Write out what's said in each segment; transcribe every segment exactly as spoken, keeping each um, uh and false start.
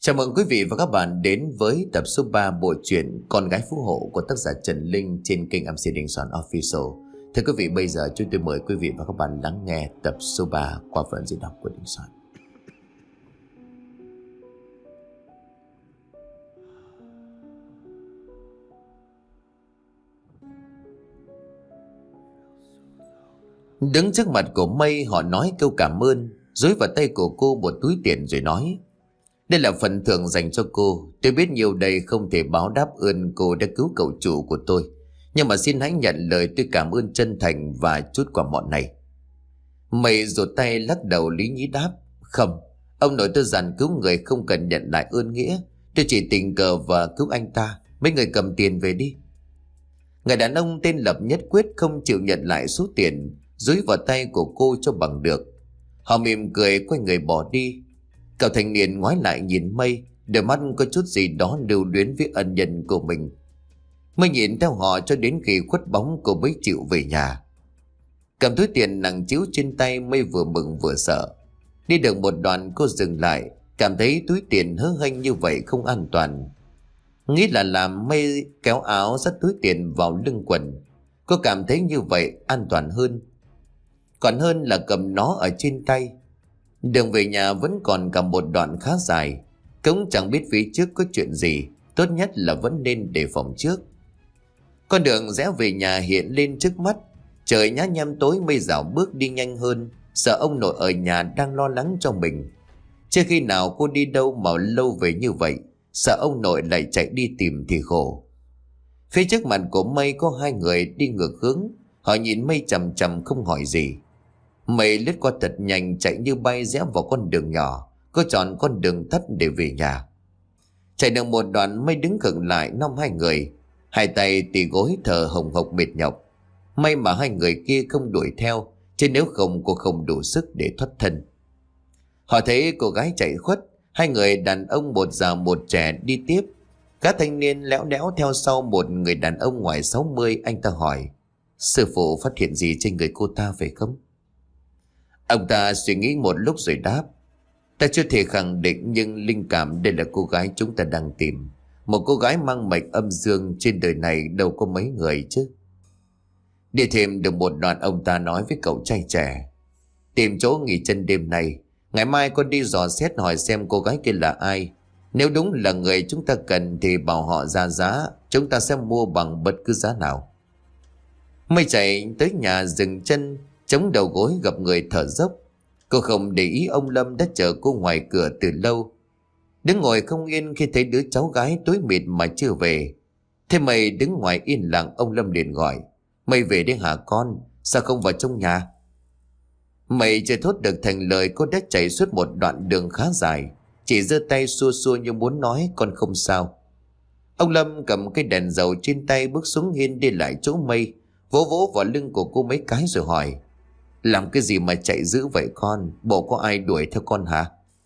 Chào mừng quý vị và các bạn đến với tập số ba bộ truyện Con gái phú hộ của tác giả Trần Linh trên kênh em xê Đình Soạn Official. Thưa quý vị, bây giờ chúng tôi mời quý vị và các bạn lắng nghe tập số ba qua phần diễn đọc của Đình Soạn. Đứng trước mặt của Mây, họ nói câu cảm ơn, dúi vào tay của cô một túi tiền rồi nói: đây là phần thưởng dành cho cô. Tôi biết nhiều đây không thể báo đáp ơn cô đã cứu cậu chủ của tôi, nhưng mà xin hãy nhận lời tôi cảm ơn chân thành và chút quả mọn này. Mày rụt tay lắc đầu lý nhí đáp: không, ông nội tôi dặn cứu người không cần nhận lại ơn nghĩa. Tôi chỉ tình cờ và cứu anh ta. Mấy người cầm tiền về đi. Người đàn ông tên Lập nhất quyết không chịu nhận lại số tiền dúi vào tay của cô cho bằng được. Họ mỉm cười quay người bỏ đi. Cậu thanh niên ngoái lại nhìn Mây, đôi mắt có chút gì đó lưu luyến với ân nhân của mình. Mây nhìn theo họ cho đến khi khuất bóng, cô mới chịu về nhà. Cầm túi tiền nặng trĩu trên tay, Mây vừa mừng vừa sợ. Đi được một đoạn cô dừng lại, cảm thấy túi tiền hớ hênh như vậy không an toàn. Nghĩ là làm, Mây kéo áo dắt túi tiền vào lưng quần. Cô cảm thấy như vậy an toàn hơn, còn hơn là cầm nó ở trên tay. Đường về nhà vẫn còn cả một đoạn khá dài, cũng chẳng biết phía trước có chuyện gì, tốt nhất là vẫn nên đề phòng trước. Con đường rẽ về nhà hiện lên trước mắt. Trời nhá nhem tối, Mây dạo bước đi nhanh hơn, sợ ông nội ở nhà đang lo lắng cho mình. Chưa khi nào cô đi đâu mà lâu về như vậy, sợ ông nội lại chạy đi tìm thì khổ. Phía trước mặt của Mây có hai người đi ngược hướng. Họ nhìn Mây chằm chằm không hỏi gì. Mây lướt qua thật nhanh, chạy như bay rẽ vào con đường nhỏ. Cô chọn con đường tắt để về nhà. Chạy được một đoạn, Mây đứng khựng lại năm hai người, hai tay tì gối thở hồng hộc mệt nhọc. May mà hai người kia không đuổi theo, chứ nếu không cô không đủ sức để thoát thân. Họ thấy cô gái chạy khuất, hai người đàn ông một già một trẻ đi tiếp. Các thanh niên léo đéo theo sau một người đàn ông ngoài sáu mươi. Anh ta hỏi: sư phụ phát hiện gì trên người cô ta phải không? Ông ta suy nghĩ một lúc rồi đáp: ta chưa thể khẳng định, nhưng linh cảm đây là cô gái chúng ta đang tìm. Một cô gái mang mệnh âm dương, trên đời này đâu có mấy người chứ. Đi thêm được một đoạn, ông ta nói với cậu trai trẻ: tìm chỗ nghỉ chân đêm nay, ngày mai con đi dò xét hỏi xem cô gái kia là ai. Nếu đúng là người chúng ta cần thì bảo họ ra giá, chúng ta sẽ mua bằng bất cứ giá nào. Mây chạy tới nhà dừng chân, chống đầu gối gặp người thở dốc. Cô không để ý ông Lâm đã chờ cô ngoài cửa từ lâu, đứng ngồi không yên khi thấy đứa cháu gái tối mịt mà chưa về. Thế Mây đứng ngoài yên lặng, ông Lâm liền gọi: Mây về đi hả con, sao không vào trong nhà? Mây chưa thốt được thành lời, cô đã chạy suốt một đoạn đường khá dài, chỉ giơ tay xua xua như muốn nói con không sao. Ông Lâm cầm cái đèn dầu trên tay bước xuống hiên đi lại chỗ Mây, vỗ vỗ vào lưng của cô mấy cái rồi hỏi: làm cái gì mà chạy dữ vậy con, bộ có ai đuổi theo con hả?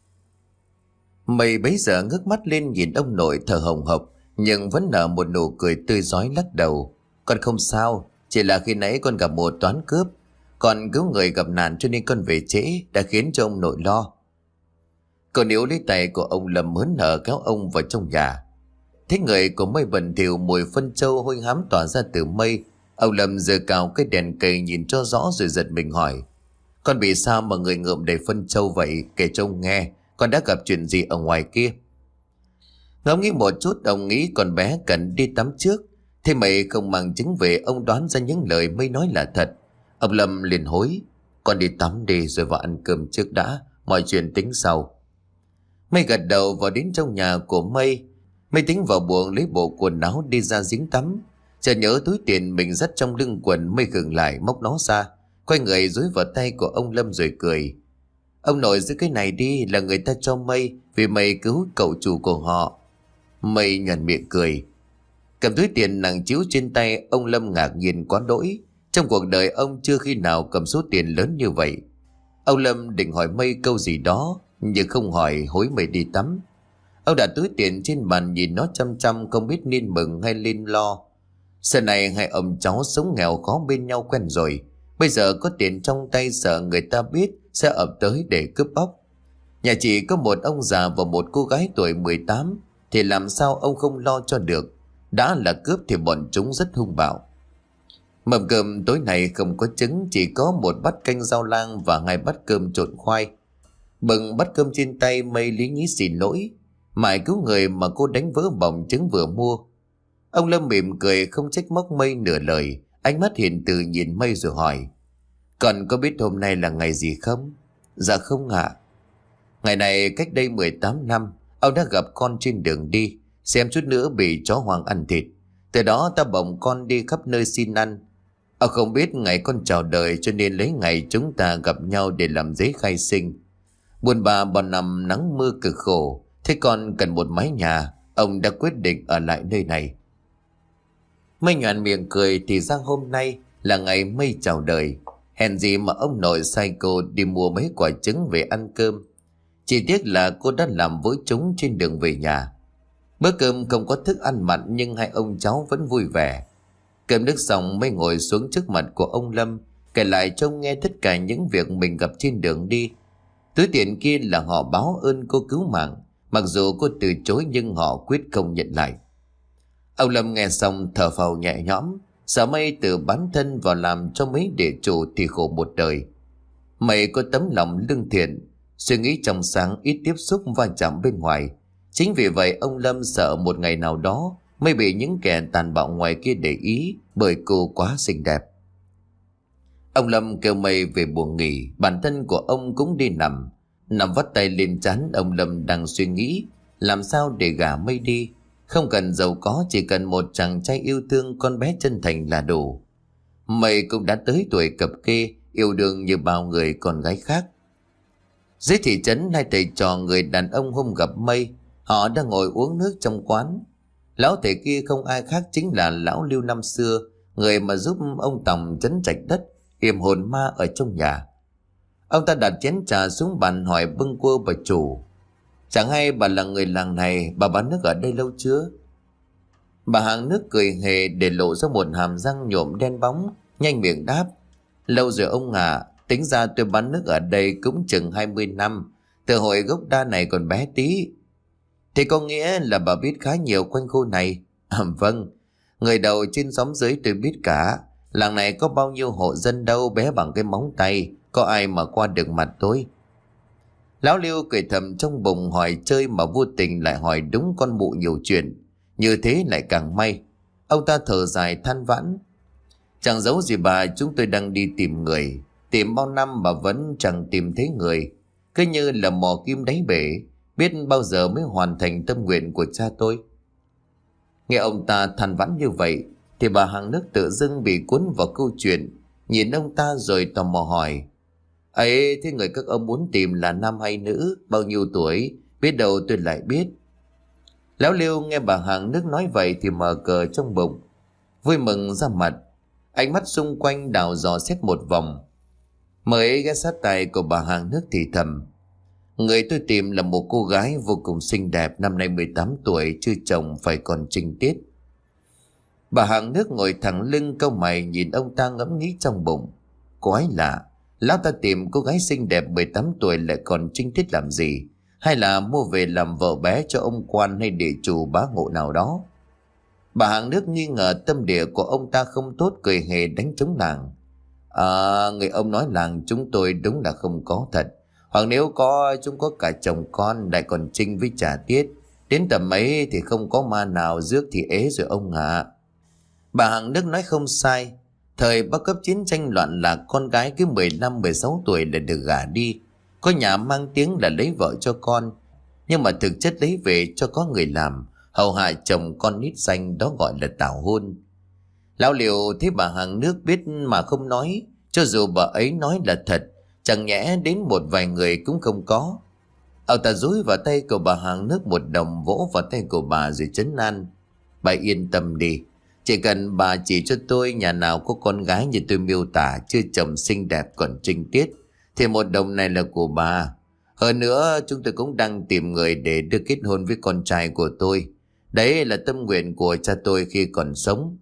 Mây bấy giờ ngước mắt lên nhìn ông nội thở hồng hộc, nhưng vẫn nở một nụ cười tươi rói, lắc đầu: con không sao, chỉ là khi nãy con gặp một toán cướp, con cứu người gặp nạn cho nên con về trễ, đã khiến cho ông nội lo. Cô níu lấy tay của ông Lâm hớn hở kéo ông vào trong nhà. Thấy người của Mây bẩn thỉu, mùi phân trâu hôi hám tỏa ra từ Mây. Ông Lâm giơ cao cái đèn cầy nhìn cho rõ rồi giật mình hỏi: con bị sao mà người ngợm đầy phân trâu vậy, kể cho ông nghe, con đã gặp chuyện gì ở ngoài kia? Ngẫm nghĩ một chút, ông nghĩ con bé cần đi tắm trước. Thế Mây không mang chứng về, ông đoán ra những lời Mây nói là thật. Ông Lâm liền hối: con đi tắm đi rồi vào ăn cơm trước đã, mọi chuyện tính sau. Mây gật đầu vào đến trong nhà của Mây. Mây tính vào buồng lấy bộ quần áo đi ra giếng tắm. Chợt nhớ túi tiền mình dắt trong lưng quần, Mây khựng lại móc nó ra, quay người dúi vào tay của ông Lâm rồi cười: ông nội giữ cái này đi, là người ta cho Mây vì Mây cứu cậu chủ của họ. Mây nhoẻn miệng cười. Cầm túi tiền nặng trĩu trên tay, ông Lâm ngạc nhiên quá đỗi. Trong cuộc đời ông chưa khi nào cầm số tiền lớn như vậy. Ông Lâm định hỏi Mây câu gì đó, nhưng không hỏi, hối Mây đi tắm. Ông đặt túi tiền trên bàn nhìn nó chăm chăm, không biết nên mừng hay nên lo. Giờ này hai ông cháu sống nghèo khó bên nhau quen rồi, bây giờ có tiền trong tay sợ người ta biết sẽ ập tới để cướp bóc. Nhà chị có một ông già và một cô gái tuổi mười tám, thì làm sao ông không lo cho được. Đã là cướp thì bọn chúng rất hung bạo. Mâm cơm tối nay không có trứng, chỉ có một bát canh rau lang và hai bát cơm trộn khoai. Bừng bát cơm trên tay, Mây lý nhí xin lỗi: Mãi cứu người mà cô đánh vỡ bỏng trứng vừa mua. Ông Lâm mỉm cười không trách móc Mây nửa lời, ánh mắt hiền từ nhìn Mây rồi hỏi: Còn có biết hôm nay là ngày gì không? Dạ không ạ. Ngày này cách đây mười tám năm, ông đã gặp con trên đường đi, xem chút nữa bị chó hoang ăn thịt. Từ đó ta bồng con đi khắp nơi xin ăn. Ông không biết ngày con chào đời, cho nên lấy ngày chúng ta gặp nhau để làm giấy khai sinh. Buồn bà bao năm nắng mưa cực khổ, thế con cần một mái nhà, ông đã quyết định ở lại nơi này. Mây nhoẻn miệng cười, thì ra hôm nay là ngày Mây chào đời. Hèn gì mà ông nội sai cô đi mua mấy quả trứng về ăn cơm. Chỉ tiếc là cô đã làm vỡ chúng trên đường về nhà. Bữa cơm không có thức ăn mặn, nhưng hai ông cháu vẫn vui vẻ. Cơm nước xong, Mây ngồi xuống trước mặt của ông Lâm, kể lại cho ông nghe tất cả những việc mình gặp trên đường đi. Túi tiền kia là họ báo ơn cô cứu mạng, mặc dù cô từ chối nhưng họ quyết không nhận lại. Ông Lâm nghe xong thở phào nhẹ nhõm, sợ Mây tự bán thân vào làm cho mấy địa chủ thì khổ một đời. Mây có tấm lòng lương thiện, suy nghĩ trong sáng, ít tiếp xúc va chạm bên ngoài. Chính vì vậy ông Lâm sợ một ngày nào đó Mây bị những kẻ tàn bạo ngoài kia để ý, bởi cô quá xinh đẹp. Ông Lâm kêu Mây về buồng nghỉ, bản thân của ông cũng đi nằm. Nằm vắt tay lên trán, ông Lâm đang suy nghĩ làm sao để gả Mây đi. Không cần giàu có, chỉ cần một chàng trai yêu thương con bé chân thành là đủ. Mây cũng đã tới tuổi cập kê, yêu đương như bao người con gái khác. Dưới thị trấn, hai thầy trò người đàn ông hôm gặp Mây, họ đang ngồi uống nước trong quán. Lão thầy kia không ai khác chính là lão Lưu năm xưa, người mà giúp ông Tòng trấn trạch đất, yểm hồn ma ở trong nhà. Ông ta đặt chén trà xuống bàn hỏi bâng quơ bà chủ: Chẳng hay bà là người làng này, bà bán nước ở đây lâu chưa? Bà hàng nước cười hề để lộ ra một hàm răng nhộm đen bóng, nhanh miệng đáp: Lâu rồi ông ạ, à, tính ra tôi bán nước ở đây cũng chừng hai mươi năm, từ hồi gốc đa này còn bé tí. Thì có nghĩa là bà biết khá nhiều quanh khu này. À, vâng, người đầu trên xóm dưới tôi biết cả. Làng này có bao nhiêu hộ dân đâu, bé bằng cái móng tay, có ai mà qua được mặt tôi. Lão Lưu cười thầm trong bụng, hỏi chơi mà vô tình lại hỏi đúng con mụ nhiều chuyện. Như thế lại càng may. Ông ta thở dài than vãn: Chẳng giấu gì bà, chúng tôi đang đi tìm người. Tìm bao năm mà vẫn chẳng tìm thấy người. Cứ như là mò kim đáy bể, biết bao giờ mới hoàn thành tâm nguyện của cha tôi. Nghe ông ta than vãn như vậy, thì bà hàng nước tự dưng bị cuốn vào câu chuyện, nhìn ông ta rồi tò mò hỏi: Ấy, thế người các ông muốn tìm là nam hay nữ, bao nhiêu tuổi, biết đâu tôi lại biết. Lão Liêu nghe bà hàng nước nói vậy thì mở cờ trong bụng, vui mừng ra mặt. Ánh mắt xung quanh đào dò xét một vòng, mới ghé sát tai của bà hàng nước thì thầm: Người tôi tìm là một cô gái vô cùng xinh đẹp, năm nay mười tám tuổi, chưa chồng, phải còn trinh tiết. Bà hàng nước ngồi thẳng lưng, cau mày nhìn ông ta ngẫm nghĩ trong bụng. Quái lạ, lão ta tìm cô gái xinh đẹp mười tám tuổi lại còn trinh tiết làm gì? Hay là mua về làm vợ bé cho ông quan hay địa chủ bá ngộ nào đó? Bà hàng nước nghi ngờ tâm địa của ông ta không tốt, cười hề đánh trống làng: À, người ông nói làng chúng tôi đúng là không có thật. Hoặc nếu có, chúng có cả chồng con, lại còn trinh với trả tiết. Đến tầm ấy thì không có ma nào rước thì ế rồi ông ạ. À. Bà hàng nước nói không sai. Thời bao cấp chiến tranh loạn lạc, con gái cứ mười lăm mười sáu tuổi là được gả đi. Có nhà mang tiếng là lấy vợ cho con, nhưng mà thực chất lấy về cho có người làm, hầu hạ chồng con nít danh, đó gọi là tảo hôn. Lão Liều thấy bà hàng nước biết mà không nói, cho dù bà ấy nói là thật, chẳng nhẽ đến một vài người cũng không có. Ông ta dúi vào tay của bà hàng nước một đồng, vỗ vào tay của bà rồi trấn an: Bà yên tâm đi, chỉ cần bà chỉ cho tôi nhà nào có con gái như tôi miêu tả, chưa chồng xinh đẹp còn trinh tiết, thì một đồng này là của bà. Hơn nữa chúng tôi cũng đang tìm người để đưa kết hôn với con trai của tôi. Đấy là tâm nguyện của cha tôi khi còn sống.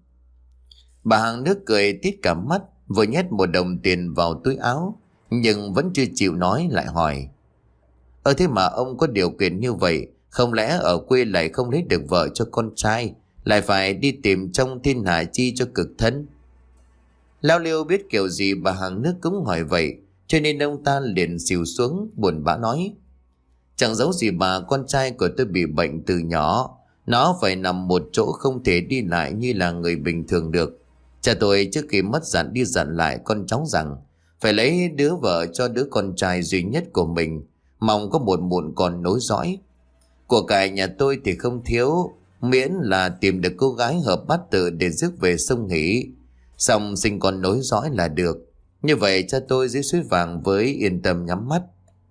Bà hàng nước cười tít cả mắt, vừa nhét một đồng tiền vào túi áo, nhưng vẫn chưa chịu nói, lại hỏi: Ờ thế mà ông có điều kiện như vậy, không lẽ ở quê lại không lấy được vợ cho con trai, lại phải đi tìm trong thiên hạ chi cho cực thân? Lão Liêu biết kiểu gì bà hàng nước cũng hỏi vậy, cho nên ông ta liền xìu xuống buồn bã nói: Chẳng giấu gì bà, con trai của tôi bị bệnh từ nhỏ. Nó phải nằm một chỗ, không thể đi lại như là người bình thường được. Cha tôi trước khi mất dặn đi dặn lại con cháu rằng phải lấy đứa vợ cho đứa con trai duy nhất của mình, mong có một muộn con nối dõi. Của cải nhà tôi thì không thiếu, miễn là tìm được cô gái hợp bát tự để rước về sông nghỉ, xong sinh con nối dõi là được. Như vậy cha tôi dưới suối vàng với yên tâm nhắm mắt.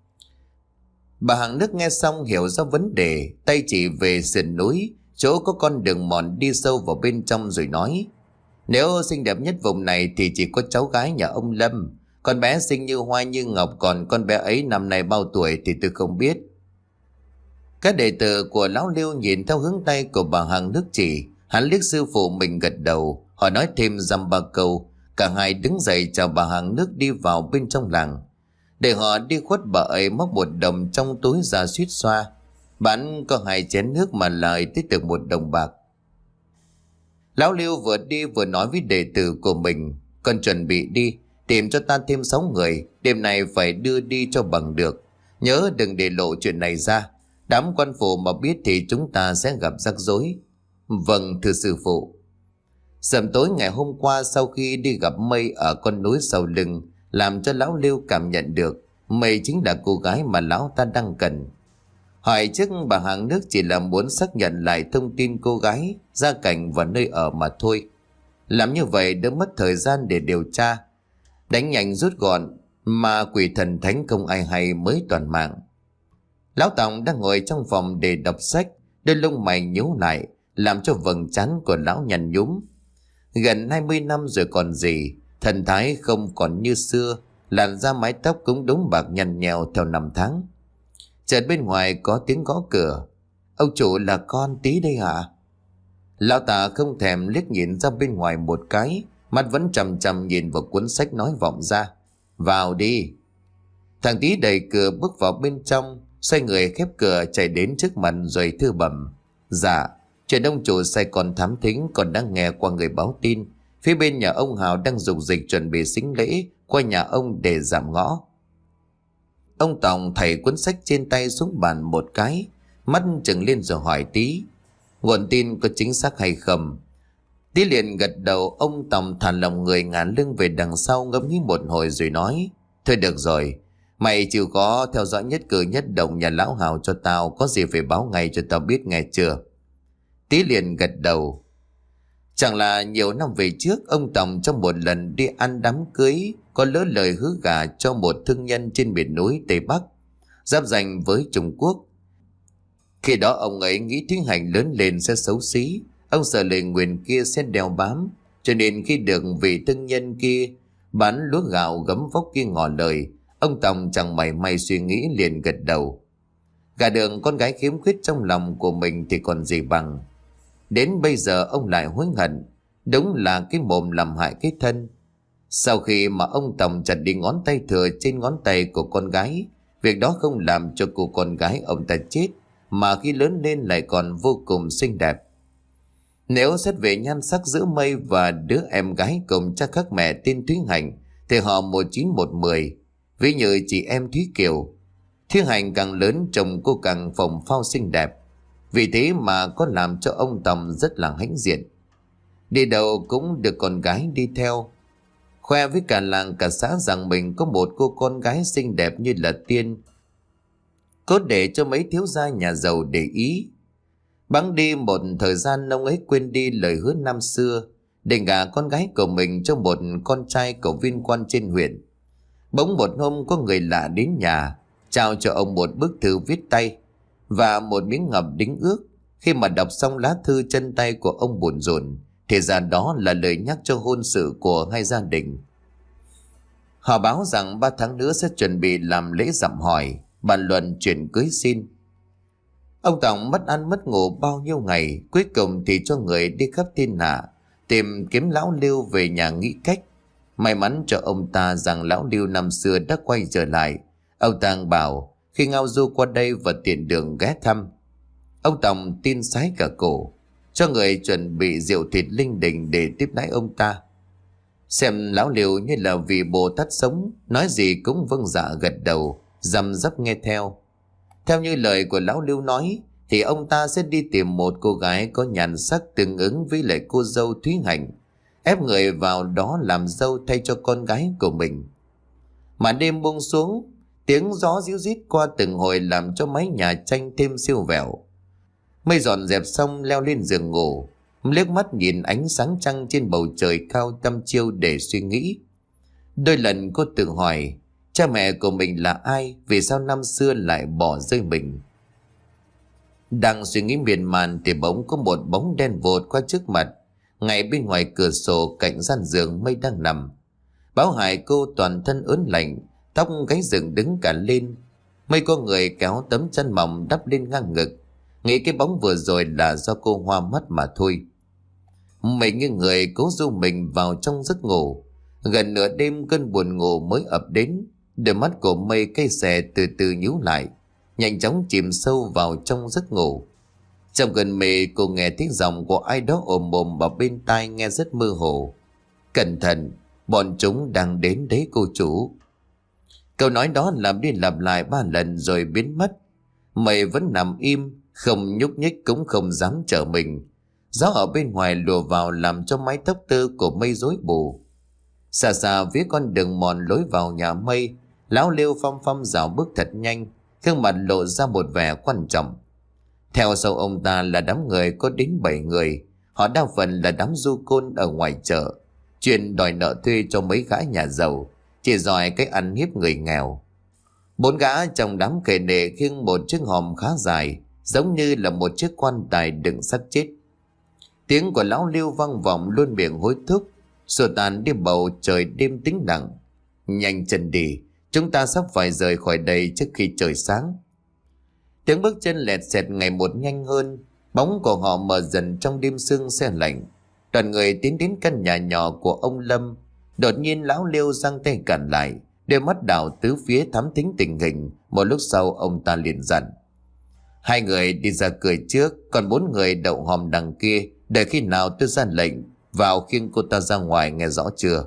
Bà hàng nước nghe xong hiểu ra vấn đề, tay chỉ về sườn núi, chỗ có con đường mòn đi sâu vào bên trong rồi nói: Nếu xinh đẹp nhất vùng này thì chỉ có cháu gái nhà ông Lâm. Con bé xinh như hoa như ngọc, còn con bé ấy năm nay bao tuổi thì tôi không biết. Các đệ tử của lão Liêu nhìn theo hướng tay của bà hàng nước chỉ, hắn liếc sư phụ mình gật đầu. Họ nói thêm dăm ba câu, cả hai đứng dậy chào bà hàng nước đi vào bên trong làng. Để họ đi khuất, bà ấy móc một đồng trong túi ra suýt xoa: Bán có hai chén nước mà lời tích được một đồng bạc. Lão Liêu vừa đi vừa nói với đệ tử của mình: Con chuẩn bị đi, tìm cho ta thêm sáu người, đêm nay phải đưa đi cho bằng được. Nhớ đừng để lộ chuyện này ra, đám quan phủ mà biết thì chúng ta sẽ gặp rắc rối. Vâng thưa sư phụ. Sớm tối ngày hôm qua, sau khi đi gặp Mây ở con núi sau lưng, làm cho lão Liêu cảm nhận được Mây chính là cô gái mà lão ta đang cần. Hỏi trước bà hàng nước chỉ là muốn xác nhận lại thông tin cô gái, gia cảnh và nơi ở mà thôi. Làm như vậy đỡ mất thời gian để điều tra, đánh nhanh rút gọn, mà quỷ thần thánh không ai hay mới toàn mạng. Lão Tòng đang ngồi trong phòng để đọc sách, đôi lông mày nhíu lại, làm cho vầng trán của lão nhăn nhúm. Gần hai mươi năm rồi còn gì, thần thái không còn như xưa, làn da mái tóc cũng đống bạc nhăn nhèo theo năm tháng. Chợt bên ngoài có tiếng gõ cửa. Ông chủ, là con Tí đây hả? Lão ta không thèm liếc nhìn ra bên ngoài một cái, mắt vẫn chằm chằm nhìn vào cuốn sách nói vọng ra: Vào đi. Thằng Tí đẩy cửa bước vào bên trong, xoay người khép cửa chạy đến trước mặt rồi thưa bẩm: Dạ, chuyện ông chủ sai còn thám thính, còn đang nghe qua người báo tin, phía bên nhà ông Hào đang dục dịch chuẩn bị sính lễ qua nhà ông để giảm ngõ. Ông Tòng thảy cuốn sách trên tay xuống bàn một cái, mắt trừng lên rồi hỏi Tí: Nguồn tin có chính xác hay không? Tí liền gật đầu. Ông Tòng thả lòng người ngả lưng về đằng sau, ngẫm nghĩ một hồi rồi nói: Thôi được rồi, mày chịu khó theo dõi nhất cử nhất động nhà lão Hào cho tao, có gì phải báo ngay cho tao biết, nghe chưa? Tí liền gật đầu. Chẳng là nhiều năm về trước, ông Tòng trong một lần đi ăn đám cưới có lỡ lời hứa gả cho một thương nhân trên miền núi Tây Bắc, giáp ranh với Trung Quốc. Khi đó ông ấy nghĩ Thúy Hạnh lớn lên sẽ xấu xí, ông sợ lời nguyền kia sẽ đeo bám, cho nên khi được vị thương nhân kia bán lúa gạo gấm vóc kia ngỏ lời, ông Tòng chẳng mảy may suy nghĩ liền gật đầu. Gả đường con gái khiếm khuyết trong lòng của mình thì còn gì bằng. Đến bây giờ ông lại hối hận, đúng là cái mồm làm hại cái thân. Sau khi mà ông Tòng chặt đi ngón tay thừa trên ngón tay của con gái, việc đó không làm cho cô con gái ông ta chết, mà khi lớn lên lại còn vô cùng xinh đẹp. Nếu xét về nhan sắc giữa Mây và đứa em gái cùng cha khác mẹ tên Thúy Hạnh thì họ một chín một mười. Ví như chị em Thúy Kiều, Thúy Hạnh càng lớn trông cô càng phồng phao xinh đẹp. Vì thế mà có làm cho ông Tòng rất là hãnh diện. Đi đâu cũng được con gái đi theo, khoe với cả làng cả xã rằng mình có một cô con gái xinh đẹp như là tiên, cốt để cho mấy thiếu gia nhà giàu để ý. Bẵng đi một thời gian, ông ấy quên đi lời hứa năm xưa, định gả con gái của mình cho một con trai của viên quan trên huyện. Bỗng một hôm có người lạ đến nhà, trao cho ông một bức thư viết tay và một miếng ngọc đính ước. Khi mà đọc xong lá thư, chân tay của ông buồn rộn, thì ra đó là lời nhắc cho hôn sự của hai gia đình. Họ báo rằng ba tháng nữa sẽ chuẩn bị làm lễ dặm hỏi, bàn luận chuyện cưới xin. Ông Tòng mất ăn mất ngủ bao nhiêu ngày, cuối cùng thì cho người đi khắp thiên hạ tìm kiếm lão Liêu về nhà nghĩ cách. May mắn cho ông ta rằng lão Liêu năm xưa đã quay trở lại. Ông ta bảo khi ngao du qua đây và tiện đường ghé thăm. Ông Tòng tin sái cả cổ, cho người chuẩn bị rượu thịt linh đình để tiếp đãi ông ta. Xem lão Liêu như là vì Bồ Tát sống, nói gì cũng vâng dạ gật đầu, răm rắp nghe theo. Theo như lời của lão Liêu nói, thì ông ta sẽ đi tìm một cô gái có nhan sắc tương ứng với lại cô dâu Thúy Hạnh, ép người vào đó làm dâu thay cho con gái của mình. Mà đêm buông xuống, tiếng gió ríu rít qua từng hồi làm cho mái nhà tranh thêm siêu vẹo. Mây dọn dẹp xong leo lên giường ngủ, liếc mắt nhìn ánh sáng trăng trên bầu trời cao tăm chiêu để suy nghĩ. Đôi lần cô tự hỏi, cha mẹ của mình là ai, vì sao năm xưa lại bỏ rơi mình. Đang suy nghĩ miên man thì bỗng có một bóng đen vụt qua trước mặt. Ngay bên ngoài cửa sổ cạnh gian giường Mây đang nằm. Báo hại cô toàn thân ớn lạnh, tóc gáy dựng đứng cả lên. Mây có người kéo tấm chăn mỏng đắp lên ngang ngực, nghĩ cái bóng vừa rồi là do cô hoa mắt mà thôi. Mây như người cố du mình vào trong giấc ngủ. Gần nửa đêm cơn buồn ngủ mới ập đến. Đôi mắt của Mây cay xè từ từ nhíu lại, nhanh chóng chìm sâu vào trong giấc ngủ. Trong cơn mê cô nghe tiếng giọng của ai đó ồm ồm vào bên tai nghe rất mơ hồ. Cẩn thận, bọn chúng đang đến đấy cô chủ. Câu nói đó lặp đi lặp lại ba lần rồi biến mất. Mây vẫn nằm im, không nhúc nhích cũng không dám trở mình. Gió ở bên ngoài lùa vào làm cho mái tóc tơ của Mây rối bù. Xa xa phía con đường mòn lối vào nhà Mây, lão Liêu phăm phăm dạo bước thật nhanh, gương mặt lộ ra một vẻ quan trọng. Theo sau ông ta là đám người có đến bảy người. Họ đa phần là đám du côn ở ngoài chợ, chuyên đòi nợ thuê cho mấy gã nhà giàu, chỉ giỏi cách ăn hiếp người nghèo. Bốn gã trong đám kề nệ khiêng một chiếc hòm khá dài, giống như là một chiếc quan tài đựng xác chết. Tiếng của lão Liêu vang vọng luôn miệng hối thúc, xua tan đi bầu trời đêm tĩnh lặng. Nhanh chân đi, chúng ta sắp phải rời khỏi đây trước khi trời sáng. Tiếng bước chân lẹt xẹt ngày một nhanh hơn, bóng của họ mờ dần trong đêm sương se lạnh. Đoàn người tiến đến căn nhà nhỏ của ông Lâm. Đột nhiên lão Liêu giang tay cản lại, đôi mắt đảo tứ phía thám thính tình hình. Một lúc sau ông ta liền dặn: hai người đi ra cửa trước, còn bốn người đậu hòm đằng kia, để khi nào tôi ra lệnh vào khiêng cô ta ra ngoài, nghe rõ chưa?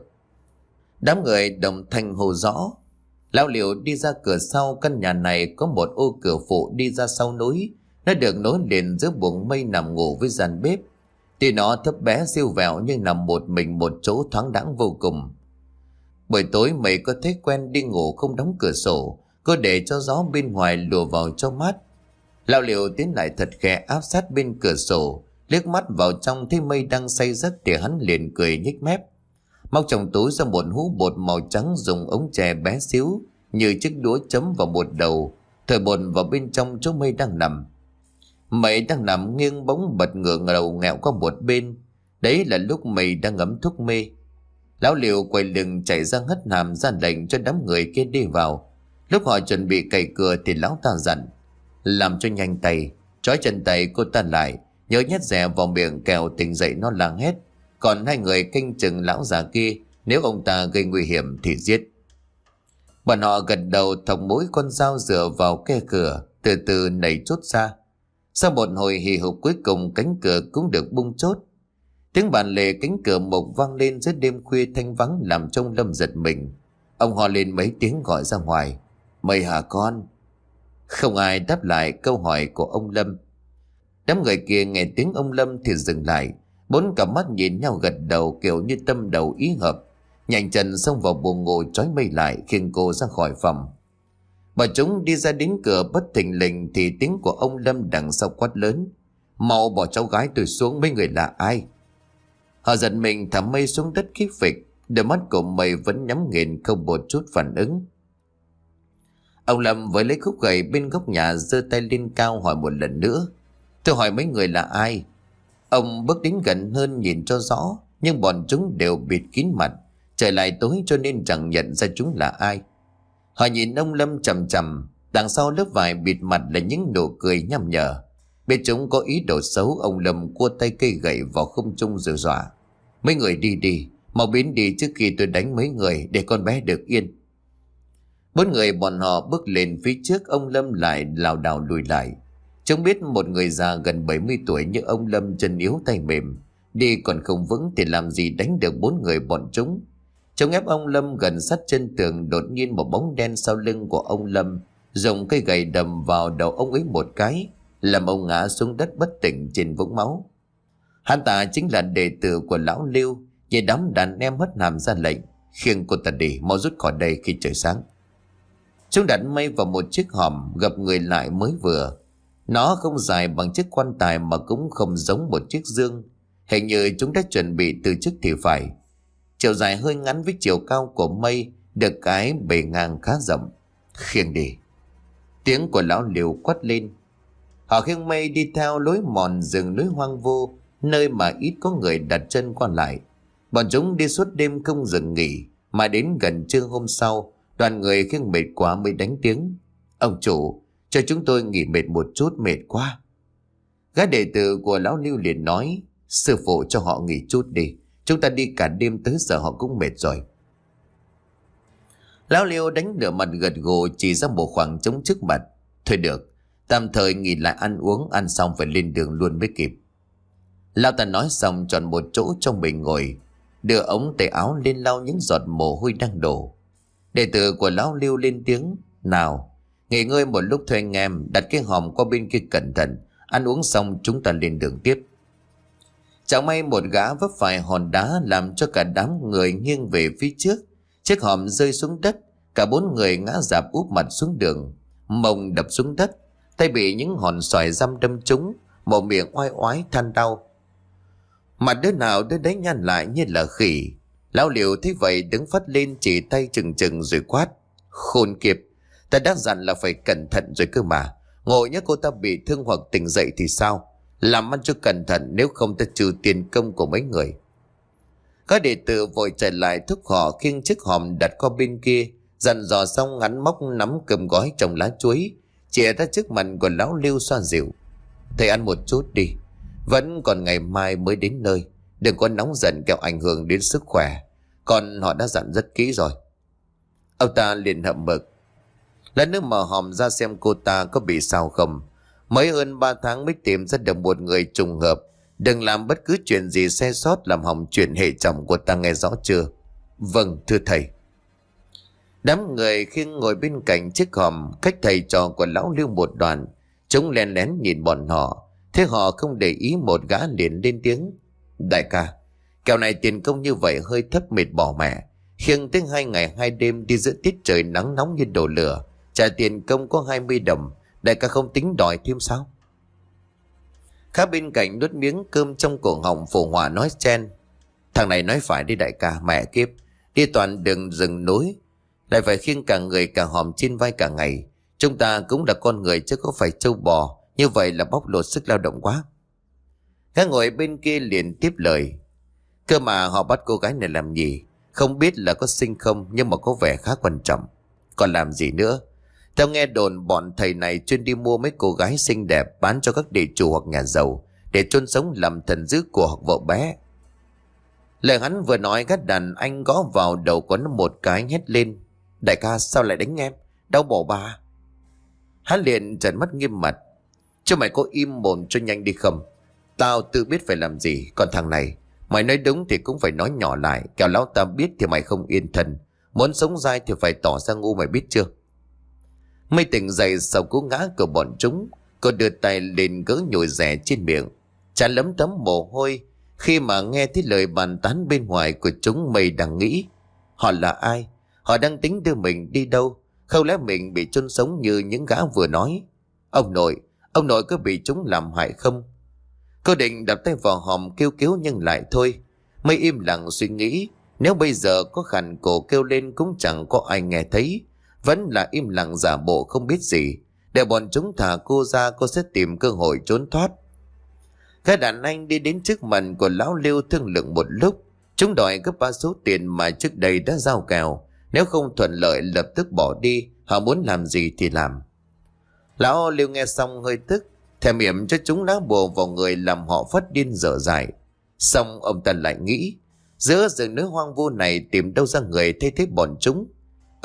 Đám người đồng thanh hô rõ. Lão Liêu đi ra cửa sau. Căn nhà này có một ô cửa phụ đi ra sau núi. Nó được nối liền giữa buồng Mây nằm ngủ với gian bếp. Tuy nó thấp bé siêu vẹo nhưng nằm một mình một chỗ thoáng đãng vô cùng. Buổi tối Mây có thói quen đi ngủ không đóng cửa sổ, cô để cho gió bên ngoài lùa vào cho mát. Lão Liêu tiến lại thật khẽ áp sát bên cửa sổ, liếc mắt vào trong thấy Mây đang say giấc thì hắn liền cười nhếch mép, móc trong túi ra một hũ bột màu trắng dùng ống chè bé xíu như chiếc đũa chấm vào một đầu, thổi bột vào bên trong chỗ Mây đang nằm. Mây đang nằm nghiêng bóng bật ngửa đầu nghẹo qua một bên. Đấy là lúc Mây đang ngấm thuốc mê. Lão Liêu quay lưng chạy ra hất hàm ra lệnh cho đám người kia đi vào. Lúc họ chuẩn bị cày cửa thì lão ta dặn: làm cho nhanh tay, trói chân tay cô ta lại, nhớ nhét rẻ vào miệng kẻo tỉnh dậy nó làng hết. Còn hai người canh chừng lão già kia, nếu ông ta gây nguy hiểm thì giết. Bọn họ gật đầu thọc mỗi con dao dựa vào khe cửa, từ từ nảy chốt ra. Sau một hồi hì hục cuối cùng cánh cửa cũng được bung chốt. Tiếng bàn lề cánh cửa mộc vang lên giữa đêm khuya thanh vắng làm trông Lâm giật mình. Ông hò lên mấy tiếng gọi ra ngoài: Mây hả con? Không ai đáp lại câu hỏi của ông Lâm. Đám người kia nghe tiếng ông Lâm thì dừng lại, bốn cặp mắt nhìn nhau gật đầu kiểu như tâm đầu ý hợp, nhanh chân xông vào buồng ngủ trói Mây lại khiêng cô ra khỏi phòng. Bà chúng đi ra đến cửa bất thình lình thì tiếng của ông Lâm đằng sau quát lớn: mau bỏ cháu gái tôi xuống, mấy người là ai? Họ giật mình thả Mây xuống đất khiếp phịch, đôi mắt của Mây vẫn nhắm nghiền không một chút phản ứng. Ông Lâm với lấy khúc gậy bên góc nhà giơ tay lên cao hỏi một lần nữa: tôi hỏi mấy người là ai? Ông bước đến gần hơn nhìn cho rõ, nhưng bọn chúng đều bịt kín mặt, trời lại tối cho nên chẳng nhận ra chúng là ai. Họ nhìn ông Lâm chằm chằm, đằng sau lớp vải bịt mặt là những nụ cười nham nhở. Biết chúng có ý đồ xấu, ông Lâm cua tay cây gậy vào không trung rồi dọa: mấy người đi đi, mau biến đi trước khi tôi đánh mấy người để con bé được yên. Bốn người bọn họ bước lên phía trước, ông Lâm lại lảo đảo lùi lại. Chúng biết một người già gần bảy mươi tuổi như ông Lâm chân yếu tay mềm, đi còn không vững thì làm gì đánh được bốn người bọn chúng. Chúng ép ông Lâm gần sát chân tường, đột nhiên một bóng đen sau lưng của ông Lâm dùng cây gậy đầm vào đầu ông ấy một cái, làm ông ngã xuống đất bất tỉnh trên vũng máu. Hắn ta chính là đệ tử của lão Lưu. Nhìn đám đàn em hất hàm ra lệnh: khiêng cô ta đi, mau rút khỏi đây khi trời sáng. Chúng đặt mây vào một chiếc hòm gập người lại mới vừa. Nó không dài bằng chiếc quan tài mà cũng không giống một chiếc dương. Hình như chúng đã chuẩn bị từ trước thì phải. Chiều dài hơi ngắn với chiều cao của mây, được cái bề ngang khá rộng. Khiêng đi. Tiếng của lão Liều quát lên. Họ khiêng mây đi theo lối mòn rừng núi hoang vu, nơi mà ít có người đặt chân qua lại. Bọn chúng đi suốt đêm không dừng nghỉ, mà đến gần trưa hôm sau, đoàn người khiêng mệt quá mới đánh tiếng: ông chủ, cho chúng tôi nghỉ mệt một chút, mệt quá. Gã đệ tử của lão Lưu liền nói: sư phụ cho họ nghỉ chút đi, chúng ta đi cả đêm tới giờ họ cũng mệt rồi. Lão Lưu đánh nửa mặt gật gù, chỉ ra một khoảng trống trước mặt: thôi được, tạm thời nghỉ lại ăn uống, ăn xong phải lên đường luôn mới kịp. Lão ta nói xong chọn một chỗ trong mình ngồi, đưa ống tay áo lên lau những giọt mồ hôi đang đổ. Đệ tử của lão Lưu lên tiếng: nào, nghỉ ngơi một lúc thôi anh em, đặt cái hòm qua bên kia cẩn thận, ăn uống xong chúng ta lên đường tiếp. Chẳng may một gã vấp phải hòn đá làm cho cả đám người nghiêng về phía trước. Chiếc hòm rơi xuống đất, cả bốn người ngã rạp úp mặt xuống đường, mông đập xuống đất, tay bị những hòn xoài răm đâm trúng, một miệng oai oái than đau. Mặt đứa nào đứa đấy nhăn lại như là khỉ. Lão Liều thấy vậy đứng phắt lên, chỉ tay chừng chừng rồi quát: khôn kiếp, ta đã dặn là phải cẩn thận rồi cơ mà. Ngộ nhớ cô ta bị thương hoặc tỉnh dậy thì sao? Làm ăn cho cẩn thận, nếu không ta trừ tiền công của mấy người. Các đệ tử vội chạy lại thúc họ khiêng chiếc hòm đặt qua bên kia. Dặn dò xong, hắn móc nắm cầm gói trong lá chuối, chìa ra trước mặt của lão Lưu xoa dịu: thầy ăn một chút đi, vẫn còn ngày mai mới đến nơi, đừng có nóng giận kẻo ảnh hưởng đến sức khỏe. Còn họ đã dặn rất kỹ rồi. Ông ta liền hậm mực: lần nữa mở hòm ra xem cô ta có bị sao không. Mới hơn ba tháng mới tìm ra được một người trùng hợp. Đừng làm bất cứ chuyện gì sai sót làm hỏng chuyện hệ trọng của ta, nghe rõ chưa? Vâng thưa thầy. Đám người khiêng ngồi bên cạnh chiếc hòm cách thầy trò của lão Lưu một đoạn. Chúng lén lén nhìn bọn họ, thế họ không để ý, một gã liền lên tiếng: đại ca, kẻo này tiền công như vậy hơi thấp, mệt bỏ mẹ. Khiêng tới hai ngày hai đêm đi giữa tiết trời nắng nóng như đổ lửa, trả tiền công có hai mươi đồng, đại ca không tính đòi thêm sao? Khác bên cạnh nuốt miếng cơm trong cổ họng phổ hỏa nói chen: thằng này nói phải đi đại ca, mẹ kiếp, đi toàn đường rừng núi, lại phải khiêng cả người cả hòm trên vai cả ngày. Chúng ta cũng là con người chứ có phải trâu bò, như vậy là bóc lột sức lao động quá. Các ngồi bên kia liền tiếp lời: cơ mà họ bắt cô gái này làm gì? Không biết là có xinh không, nhưng mà có vẻ khá quan trọng. Còn làm gì nữa? Theo nghe đồn bọn thầy này chuyên đi mua mấy cô gái xinh đẹp bán cho các địa chủ hoặc nhà giàu để chôn sống làm thần dữ của hoặc vợ bé. Lời hắn vừa nói, gắt đàn anh gõ vào đầu của nó một cái, hét lên: đại ca sao lại đánh em? Đau bỏ bà. Hắn liền trợn mắt nghiêm mặt: cho mày có im mồm cho nhanh đi không? Tao tự biết phải làm gì. Còn thằng này, mày nói đúng thì cũng phải nói nhỏ lại, kẻo lão ta biết thì mày không yên thân. Muốn sống dai thì phải tỏ ra ngu, mày biết chưa? Mây tỉnh dậy sau cú ngã của bọn chúng, cô đưa tay lên gỡ nhồi rẻ trên miệng, trán lấm tấm mồ hôi. Khi mà nghe thấy lời bàn tán bên ngoài của chúng, Mây đang nghĩ: họ là ai? Họ đang tính đưa mình đi đâu? Không lẽ mình bị chôn sống như những gã vừa nói? Ông nội, ông nội có bị chúng làm hại không? Cô định đặt tay vào hòm kêu cứu nhưng lại thôi. Mây im lặng suy nghĩ, nếu bây giờ có khàn cổ kêu lên cũng chẳng có ai nghe thấy, vẫn là im lặng giả bộ không biết gì. Để bọn chúng thả cô ra, cô sẽ tìm cơ hội trốn thoát. Các đàn anh đi đến trước mặt của lão Lưu thương lượng một lúc. Chúng đòi gấp ba số tiền mà trước đây đã giao kèo, nếu không thuận lợi lập tức bỏ đi, họ muốn làm gì thì làm. Lão Lưu nghe xong hơi tức, thèm yểm cho chúng lá bùa vào người làm họ phát điên dở dại. Xong ông ta lại nghĩ, giữa rừng núi hoang vu này tìm đâu ra người thay thế bọn chúng.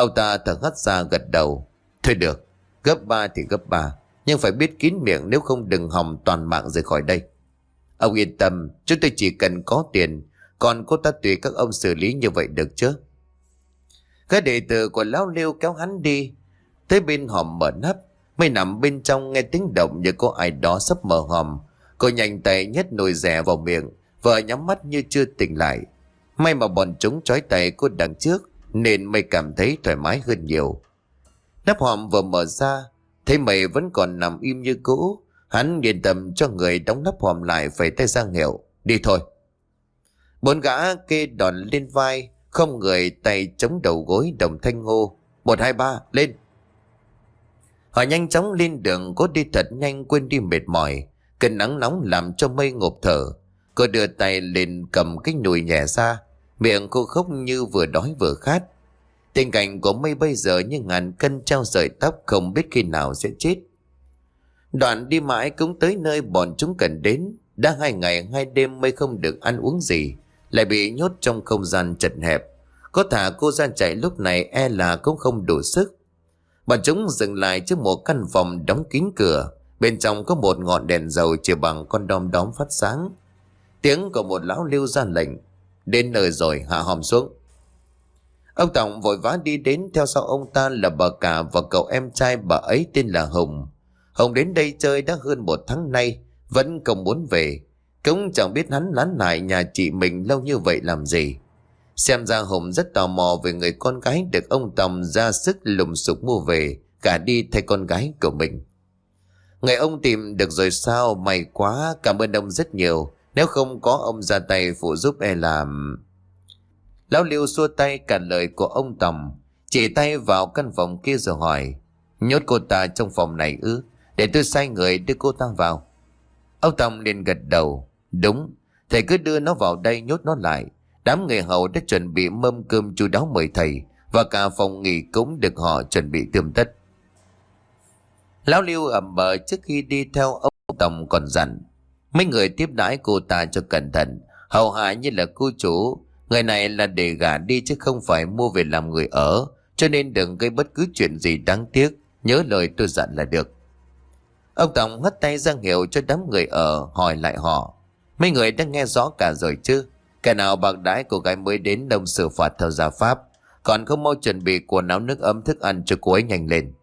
Ông ta thở hắt ra gật đầu. Thôi được, gấp ba thì gấp ba, nhưng phải biết kín miệng, nếu không đừng hòng toàn mạng rời khỏi đây. Ông yên tâm, chúng tôi chỉ cần có tiền, còn cô ta tùy các ông xử lý như vậy được chứ. Các đệ tử của lão Liêu kéo hắn đi tới bên hòm mở nắp. Mới nằm bên trong nghe tiếng động như có ai đó sắp mở hòm. Cô nhanh tay nhét nồi dẻ vào miệng, vợ nhắm mắt như chưa tỉnh lại. May mà bọn chúng trói tay cô đằng trước nên mày cảm thấy thoải mái hơn nhiều. Nắp hòm vừa mở ra, thấy mày vẫn còn nằm im như cũ. Hắn yên tâm cho người đóng nắp hòm lại, phải tay ra hiệu đi thôi. Bốn gã kê đòn lên vai, không người tay chống đầu gối đồng thanh hô: Một hai ba lên. Họ nhanh chóng lên đường, cố đi thật nhanh quên đi mệt mỏi. Cơn nắng nóng làm cho mây ngộp thở. Cô đưa tay lên cầm cái nồi nhẹ ra, miệng cô khóc như vừa đói vừa khát. Tình cảnh của mây bây giờ như ngàn cân treo sợi tóc, không biết khi nào sẽ chết. Đoạn đi mãi cũng tới nơi bọn chúng cần đến. Đã hai ngày hai đêm mây không được ăn uống gì, lại bị nhốt trong không gian chật hẹp. Có thả cô ra chạy lúc này e là cũng không đủ sức. Bọn chúng dừng lại trước một căn phòng đóng kín cửa. Bên trong có một ngọn đèn dầu chỉ bằng con đom đóm phát sáng. Tiếng của một lão Liêu ra lệnh: Đến nơi rồi, hạ hòm xuống. Ông Tổng vội vã đi đến, theo sau ông ta là bà cả và cậu em trai bà ấy tên là Hùng. Hùng đến đây chơi đã hơn một tháng nay, vẫn không muốn về. Cũng chẳng biết hắn lán lại nhà chị mình lâu như vậy làm gì. Xem ra Hùng rất tò mò về người con gái được ông Tòng ra sức lùng sục mua về, cả đi thay con gái của mình. Ngày ông tìm được rồi sao? May quá, cảm ơn ông rất nhiều. Nếu không có ông ra tay phụ giúp e làm... Lão Liêu xua tay cản lời của ông Tòng, chỉ tay vào căn phòng kia rồi hỏi: Nhốt cô ta trong phòng này ư? Để tôi sai người đưa cô ta vào. Ông Tòng liền gật đầu: Đúng, thầy cứ đưa nó vào đây nhốt nó lại. Đám người hầu đã chuẩn bị mâm cơm chu đáo mời thầy, và cả phòng nghỉ cũng được họ chuẩn bị tươm tất. Lão Liêu ẩm bờ trước khi đi theo ông Tòng còn dặn: Mấy người tiếp đãi cô ta cho cẩn thận, hầu hạ như là cô chủ. Người này là để gả đi chứ không phải mua về làm người ở, cho nên đừng gây bất cứ chuyện gì đáng tiếc. Nhớ lời tôi dặn là được. Ông Tòng hất tay ra hiệu cho đám người ở, hỏi lại họ: Mấy người đã nghe rõ cả rồi chứ? Kẻ nào bạc đãi cô gái mới đến đông xử phạt theo gia pháp. Còn không mau chuẩn bị quần áo nước ấm thức ăn cho cô ấy nhanh lên.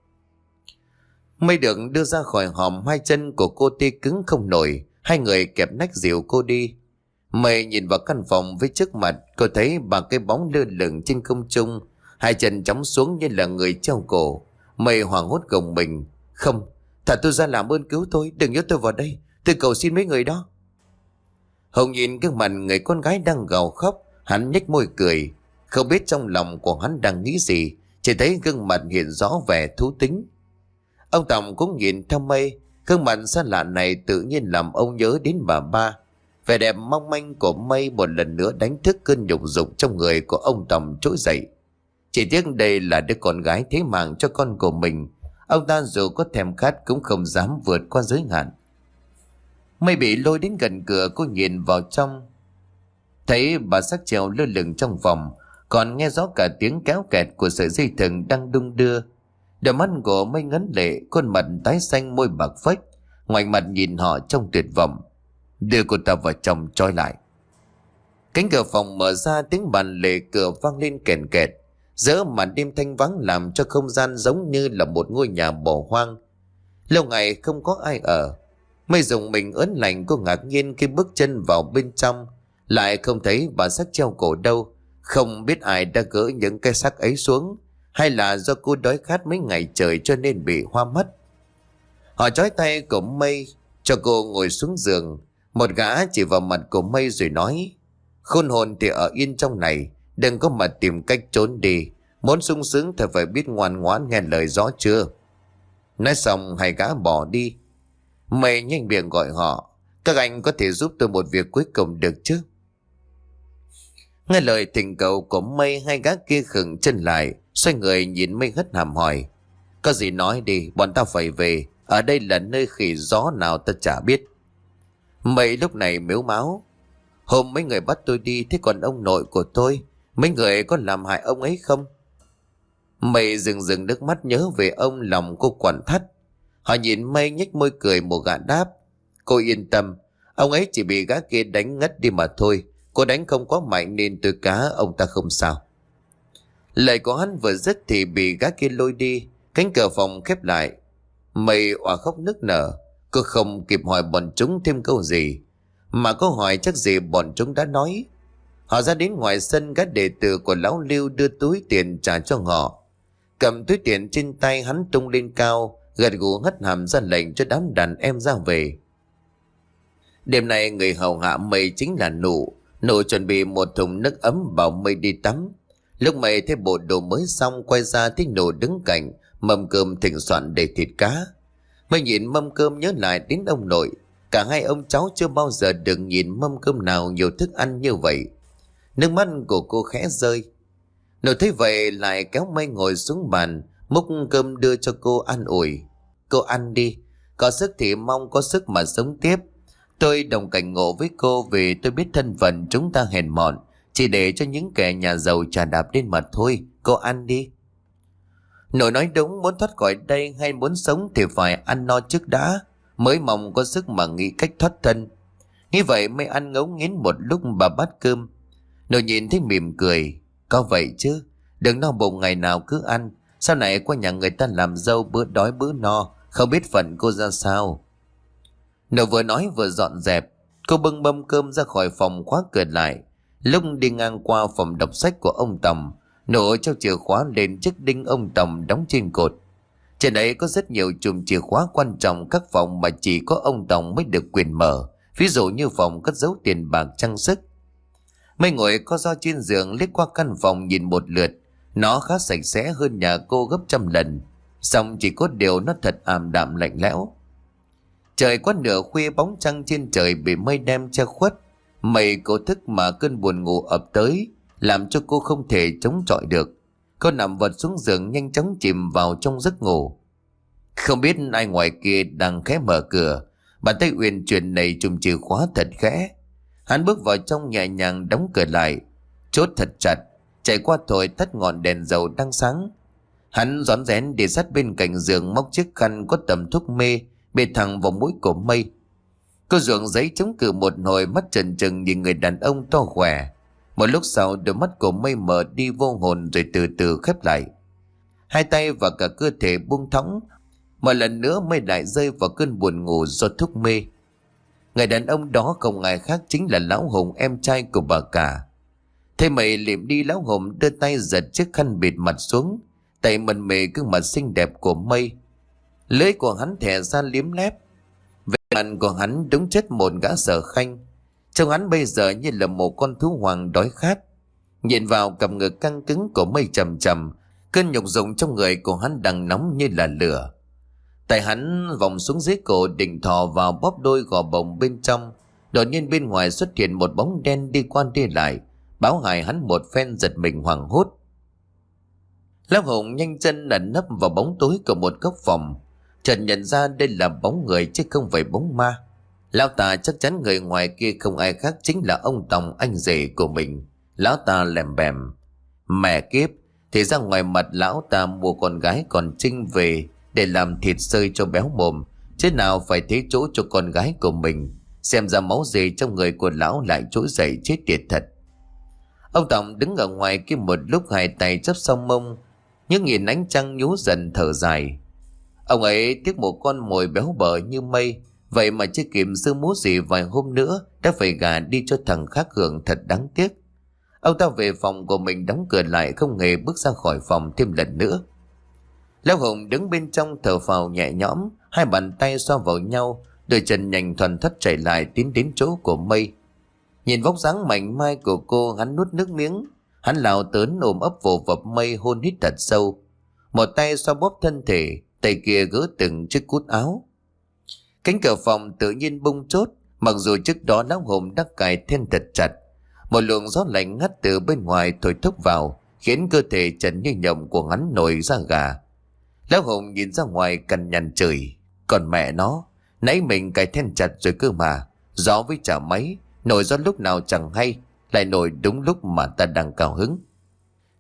Mây được đưa ra khỏi hòm, hai chân của cô tê cứng không nổi. Hai người kẹp nách dìu cô đi. Mây nhìn vào căn phòng với trước mặt, cô thấy ba cái bóng lơ lửng trên không trung, hai chân chóng xuống như là người treo cổ. Mây hoảng hốt gồng mình: Không, thả tôi ra, làm ơn cứu tôi, đừng nhốt tôi vào đây, tôi cầu xin mấy người đó. Hồng nhìn gương mặt người con gái đang gào khóc, hắn nhếch môi cười. Không biết trong lòng của hắn đang nghĩ gì, chỉ thấy gương mặt hiện rõ vẻ thú tính. Ông Tòng cũng nhìn theo Mây, gương mặt xa lạ này tự nhiên làm ông nhớ đến bà ba. Vẻ đẹp mong manh của Mây một lần nữa đánh thức cơn nhục dục trong người của ông Tòng trỗi dậy. Chỉ tiếc đây là đứa con gái thế mạng cho con của mình, ông ta dù có thèm khát cũng không dám vượt qua giới hạn. Mây bị lôi đến gần cửa, cô nhìn vào trong, thấy bà sắc treo lơ lửng trong phòng, còn nghe rõ cả tiếng kéo kẹt của sợi dây thừng đang đung đưa. Đôi mắt của Mây ngấn lệ, khuôn mặt tái xanh, môi bạc phách, ngoảnh mặt nhìn họ trong tuyệt vọng. Đưa cô ta vào trong trói lại. Cánh cửa phòng mở ra, tiếng bàn lề cửa vang lên kèn kẹt. Giữa màn đêm thanh vắng làm cho không gian giống như là một ngôi nhà bỏ hoang, lâu ngày không có ai ở. Mây dùng mình ớn lạnh, cô ngạc nhiên khi bước chân vào bên trong, lại không thấy bà xác treo cổ đâu. Không biết ai đã gỡ những cái xác ấy xuống, hay là do cô đói khát mấy ngày trời cho nên bị hoa mắt. Họ trói tay của Mây cho cô ngồi xuống giường. Một gã chỉ vào mặt của Mây rồi nói: Khôn hồn thì ở yên trong này, đừng có mà tìm cách trốn đi. Muốn sung sướng thì phải biết ngoan ngoãn nghe lời rõ chưa. Nói xong hai gã bỏ đi. Mây nhanh miệng gọi họ: Các anh có thể giúp tôi một việc cuối cùng được chứ? Nghe lời thỉnh cầu của Mây, hai gã kia khựng chân lại, xoay người nhìn Mây hất hàm hỏi: Có gì nói đi, bọn tao phải về. Ở đây là nơi khỉ gió nào ta chả biết. Mây lúc này mếu máo: Hôm mấy người bắt tôi đi, thế còn ông nội của tôi, mấy người có làm hại ông ấy không? Mây rừng rừng nước mắt nhớ về ông, lòng cô quặn thắt. Họ nhìn Mây nhếch môi cười một gã đáp: Cô yên tâm, ông ấy chỉ bị gã kia đánh ngất đi mà thôi. Cô đánh không có mạnh nên tôi cá ông ta không sao. Lời của hắn vừa dứt thì bị gã kia lôi đi. Cánh cửa phòng khép lại. Mây òa khóc nức nở. Cô không kịp hỏi bọn chúng thêm câu gì, mà câu hỏi chắc gì bọn chúng đã nói. Họ ra đến ngoài sân, các đệ tử của lão Lưu đưa túi tiền trả cho họ. Cầm túi tiền trên tay, hắn tung lên cao, gật gù hất hàm ra lệnh cho đám đàn em ra về. Đêm nay người hầu hạ Mây chính là Nụ. Nụ chuẩn bị một thùng nước ấm bảo Mây đi tắm. Lúc Mây thấy bộ đồ mới xong, quay ra thấy Nụ đứng cạnh mâm cơm thịnh soạn đầy thịt cá. Mây nhìn mâm cơm nhớ lại đến ông nội. Cả hai ông cháu chưa bao giờ được nhìn mâm cơm nào nhiều thức ăn như vậy. Nước mắt của cô khẽ rơi. Nụ thấy vậy lại kéo Mây ngồi xuống bàn, múc cơm đưa cho cô an ủi: Cô ăn đi, có sức thì mong có sức mà sống tiếp. Tôi đồng cảnh ngộ với cô vì tôi biết thân phận chúng ta hèn mọn, chỉ để cho những kẻ nhà giàu trà đạp lên mặt thôi. Cô ăn đi. Nội nói đúng, muốn thoát khỏi đây hay muốn sống thì phải ăn no trước đã, mới mong có sức mà nghĩ cách thoát thân. Nghĩ vậy Mây ăn ngấu nghiến một lúc bà bát cơm. Nội nhìn thấy mỉm cười: Có vậy chứ, đừng no bụng ngày nào cứ ăn. Sau này qua nhà người ta làm dâu, bữa đói bữa no, không biết phận cô ra sao. Nội vừa nói vừa dọn dẹp. Cô bưng mâm cơm ra khỏi phòng, khóa cửa lại. Lúc đi ngang qua phòng đọc sách của ông Tòng, Nội treo chìa khóa lên chiếc đinh ông Tòng đóng trên cột. Trên đấy có rất nhiều chùm chìa khóa quan trọng các phòng mà chỉ có ông Tòng mới được quyền mở, ví dụ như phòng cất giấu tiền bạc trang sức. Mây ngồi co ro trên giường, liếc qua căn phòng nhìn một lượt. Nó khá sạch sẽ hơn nhà cô gấp trăm lần, song chỉ có điều nó thật ảm đạm lạnh lẽo. Trời quá nửa khuya, bóng trăng trên trời bị mây đen che khuất. Mây cô thức mà cơn buồn ngủ ập tới, làm cho cô không thể chống chọi được. Cô nằm vật xuống giường, nhanh chóng chìm vào trong giấc ngủ. Không biết ai ngoài kia đang khẽ mở cửa. Bàn tay uyển chuyển này chùm chìa khóa thật khẽ. Hắn bước vào trong nhẹ nhàng đóng cửa lại, chốt thật chặt, chạy qua thổi tắt ngọn đèn dầu đang sáng. Hắn rón rén đi sát bên cạnh giường, móc chiếc khăn có tầm thuốc mê bê thẳng vào mũi của Mây. Cô ruộng giấy chống cự một hồi, mắt trần trừng nhìn người đàn ông to khỏe. Một lúc sau đôi mắt của Mây mở đi vô hồn rồi từ từ khép lại. Hai tay và cả cơ thể buông thõng. Một lần nữa Mây lại rơi vào cơn buồn ngủ do thuốc mê. Người đàn ông đó không ai khác chính là Lão Hùng, em trai của bà cả. Thế Mây liệm đi, Lão Hùng đưa tay giật chiếc khăn bịt mặt xuống, tay mần mề gương mặt xinh đẹp của Mây. Lưỡi của hắn thè ra liếm lép. Về mặt của hắn đúng chất một gã Sở Khanh. Trông hắn bây giờ như là một con thú hoàng đói khát. Nhìn vào cặp ngực căng cứng của Mây chầm chầm, cơn nhục dụng trong người của hắn đang nóng như là lửa. Tay hắn vòng xuống dưới cổ, định thò vào bóp đôi gò bồng bên trong. Đột nhiên bên ngoài xuất hiện một bóng đen đi qua đi lại, báo hại hắn một phen, giật mình hoảng hốt. Lão Hùng nhanh chân ẩn nấp vào bóng tối của một góc phòng, chợt nhận ra đây là bóng người chứ không phải bóng ma. Lão ta chắc chắn người ngoài kia không ai khác chính là ông Tòng, anh rể của mình. Lão ta lèm bèm: Mẹ kiếp, thì ra ngoài mặt lão ta mua con gái còn Trinh về để làm thịt sơi cho béo mồm, chứ nào phải thế chỗ cho con gái của mình. Xem ra máu gì trong người của lão lại trỗi dậy, chết tiệt thật. Ông Tòng đứng ở ngoài kia một lúc, hai tay chắp sau mông, nhưng nhìn ánh trăng nhú dần thở dài. Ông ấy tiếc một con mồi béo bở như Mây, vậy mà chưa kịp sư múa gì vài hôm nữa đã phải gả đi cho thằng khác hưởng, thật đáng tiếc. Ông ta về phòng của mình đóng cửa lại, không hề bước ra khỏi phòng thêm lần nữa. Lão Hùng đứng bên trong thở phào nhẹ nhõm, hai bàn tay xoa vào nhau, đôi chân nhanh thoăn thoắt chạy lại tiến đến chỗ của Mây. Nhìn vóc dáng mảnh mai của cô, hắn nuốt nước miếng. Hắn lao tới ôm ấp vồ vập Mây, hôn hít thật sâu. Một tay xoa bóp thân thể, tay kia gỡ từng chiếc cút áo. Cánh cửa phòng tự nhiên bung chốt, mặc dù trước đó Lão Hùng đã cài then thật chặt. Một luồng gió lạnh ngắt từ bên ngoài thổi thốc vào, khiến cơ thể trần như nhộng của hắn nổi da gà. Lão Hùng nhìn ra ngoài cằn nhằn chửi: Còn mẹ nó, nãy mình cài then chặt rồi cơ mà, gió với chả máy, nổi gió lúc nào chẳng hay, lại nổi đúng lúc mà ta đang cao hứng.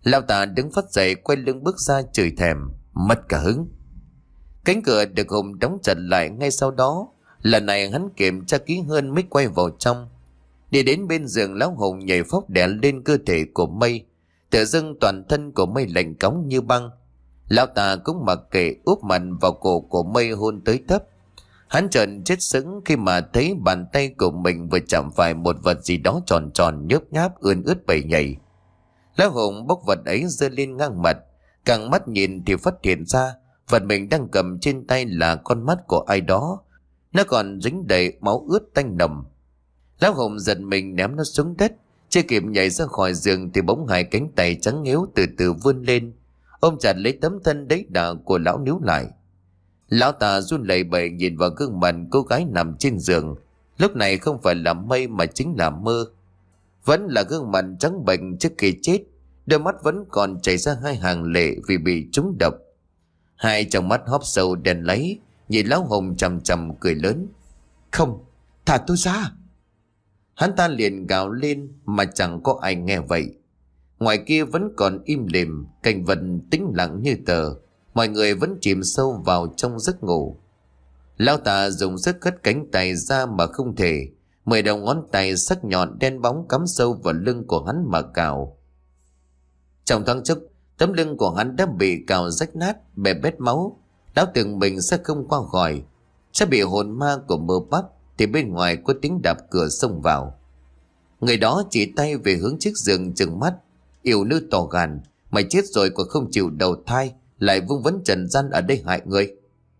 Lão ta đứng phát dậy, quay lưng bước ra chửi thèm, mất cả hứng. Cánh cửa được Hùng đóng chặt lại ngay sau đó. Lần này hắn kiểm tra kỹ hơn mới quay vào trong. Đi đến bên giường, lão Hùng nhảy phóc đè lên cơ thể của Mây. Tự dưng toàn thân của Mây lạnh cóng như băng. Lão ta cũng mặc kệ, úp mặt vào cổ của Mây hôn tới thấp. Hắn trợn chết sững khi mà thấy bàn tay của mình vừa chạm phải một vật gì đó tròn tròn nhớp nháp ươn ướt bầy nhảy. Lão Hùng bốc vật ấy giơ lên ngang mặt, càng mắt nhìn thì phát hiện ra vật mình đang cầm trên tay là con mắt của ai đó. Nó còn dính đầy máu ướt tanh nồng. Lão Hùng giật mình ném nó xuống đất. Chưa kịp nhảy ra khỏi giường thì bỗng hai cánh tay trắng nghếu từ từ vươn lên, ôm chặt lấy tấm thân đấy đà của lão níu lại. Lão ta run lẩy bẩy nhìn vào gương mặt cô gái nằm trên giường. Lúc này không phải là Mây mà chính là Mơ. Vẫn là gương mặt trắng bệch trước khi chết, đôi mắt vẫn còn chảy ra hai hàng lệ vì bị trúng độc. Hai trong mắt hóp sâu đèn lấy, nhìn lão Hùng chằm chằm cười lớn. Không, thả tôi ra. Hắn ta liền gào lên mà chẳng có ai nghe vậy. Ngoài kia vẫn còn im lìm, cảnh vật tĩnh lặng như tờ. Mọi người vẫn chìm sâu vào trong giấc ngủ. Lão ta dùng sức cất cánh tay ra mà không thể. Mười đầu ngón tay sắc nhọn đen bóng cắm sâu vào lưng của hắn mà cào. Trong thoáng chốc, tấm lưng của hắn đã bị cào rách nát, bè bết máu. Lão tưởng mình sẽ không qua khỏi, sẽ bị hồn ma của Mơ bắt. Thì bên ngoài có tiếng đạp cửa xông vào. Người đó chỉ tay về hướng chiếc giường trừng mắt. Yêu nữ to gan, mày chết rồi còn không chịu đầu thai, lại vung vấn trần gian ở đây hại người.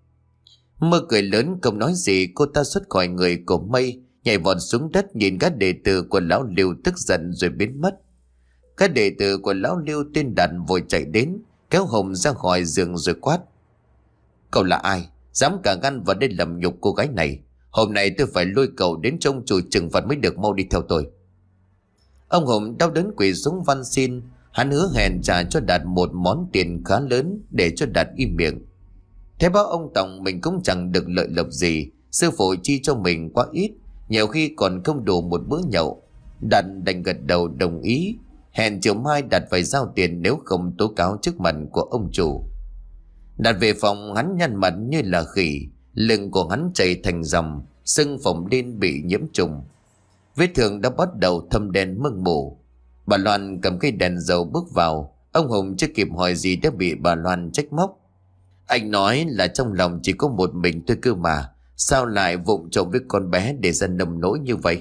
Mơ cười lớn không nói gì. Cô ta xuất khỏi người của Mây, nhảy vọt xuống đất nhìn các đệ tử của lão Lưu tức giận rồi biến mất. Các đệ tử của lão Lưu tên Đạt vội chạy đến, kéo Hùng ra khỏi giường rồi quát. Cậu là ai, dám cả gan vào đây làm nhục cô gái này? Hôm nay tôi phải lôi cậu đến trong chùa trừng phạt mới được, mau đi theo tôi. Ông Hùng đau đớn quỳ xuống van xin. Hắn hứa hẹn trả cho Đạt một món tiền khá lớn để cho Đạt im miệng. Thế báo ông Tổng mình cũng chẳng được lợi lộc gì. Sư phụ chi cho mình quá ít, nhiều khi còn không đủ một bữa nhậu. Đạt đành gật đầu đồng ý. Hẹn chiều mai Đạt phải giao tiền, nếu không tố cáo trước mặt của ông chủ. Đạt về phòng, hắn nhăn mặt như là khỉ. Lưng của hắn chảy thành dòng, sưng phồng lên bị nhiễm trùng. Vết thương đã bắt đầu thâm đen mưng mù. Bà Loan cầm cây đèn dầu bước vào. Ông Hùng chưa kịp hỏi gì đã bị bà Loan trách móc. Anh nói là trong lòng chỉ có một mình tôi cơ mà, sao lại vụng trộm với con bé để ra nông nỗi như vậy?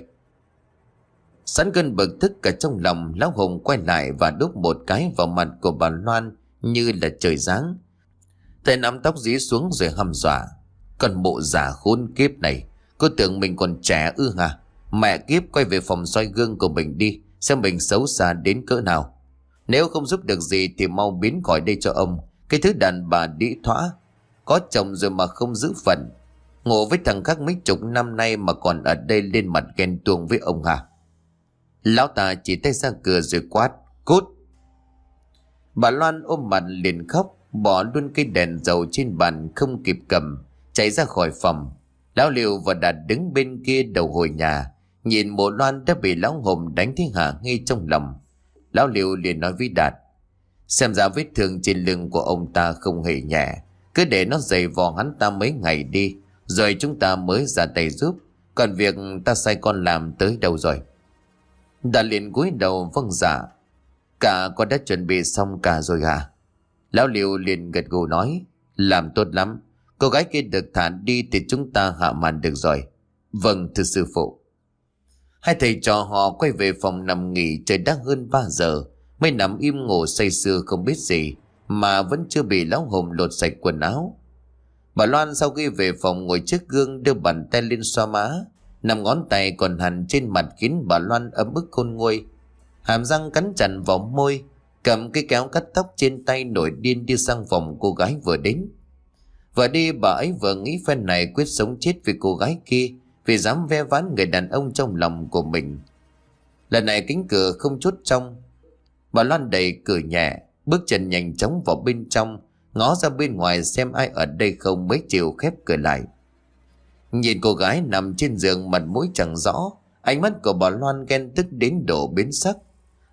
Sẵn cơn bực tức cả trong lòng, lão Hùng quay lại và đút một cái vào mặt của bà Loan như là trời giáng. Tay nắm tóc dí xuống rồi hăm dọa. Con bộ giả khốn kiếp này, cô tưởng mình còn trẻ ư hả? Mẹ kiếp, quay về phòng soi gương của mình đi, xem mình xấu xa đến cỡ nào. Nếu không giúp được gì thì mau biến khỏi đây cho ông. Cái thứ đàn bà đĩ thõa, có chồng rồi mà không giữ phận, ngủ với thằng khác mấy chục năm nay mà còn ở đây lên mặt ghen tuông với ông hả? Lão ta chỉ tay ra cửa rồi quát, cút. Bà Loan ôm mặt liền khóc, bỏ luôn cây đèn dầu trên bàn không kịp cầm, chạy ra khỏi phòng. Lão Liêu và Đạt đứng bên kia đầu hồi nhà, nhìn mộ Loan đã bị lão Hùng đánh thiên hạ ngay trong lòng. Lão Liêu liền nói với Đạt, xem ra vết thương trên lưng của ông ta không hề nhẹ, cứ để nó dày vò hắn ta mấy ngày đi, rồi chúng ta mới ra tay giúp. Còn việc ta sai con làm tới đâu rồi? Đạt liền cúi đầu vâng dạ. Cả con đã chuẩn bị xong cả rồi hả? Lão Liêu liền gật gù nói, làm tốt lắm. Cô gái kia được thả đi thì chúng ta hạ màn được rồi. Vâng thưa sư phụ. Hai thầy trò họ quay về phòng nằm nghỉ. Trời đã hơn ba giờ, mới nằm im ngủ say sưa không biết gì, mà vẫn chưa bị lão Hùng lột sạch quần áo. Bà Loan sau khi về phòng ngồi trước gương, đưa bàn tay lên xoa má. Năm ngón tay còn hằn trên mặt khiến bà Loan ấm ức khôn nguôi. Hàm răng cắn chặt vào môi, cầm cái kéo cắt tóc trên tay nổi điên đi sang phòng cô gái vừa đến. Vừa đi bà ấy vừa nghĩ phen này quyết sống chết vì cô gái kia, vì dám ve vãn người đàn ông trong lòng của mình. Lần này cánh cửa không chốt trong. Bà Loan đẩy cửa nhẹ, bước chân nhanh chóng vào bên trong, ngó ra bên ngoài xem ai ở đây không mới chịu khép cửa lại. Nhìn cô gái nằm trên giường mặt mũi chẳng rõ, ánh mắt của bà Loan ghen tức đến độ biến sắc.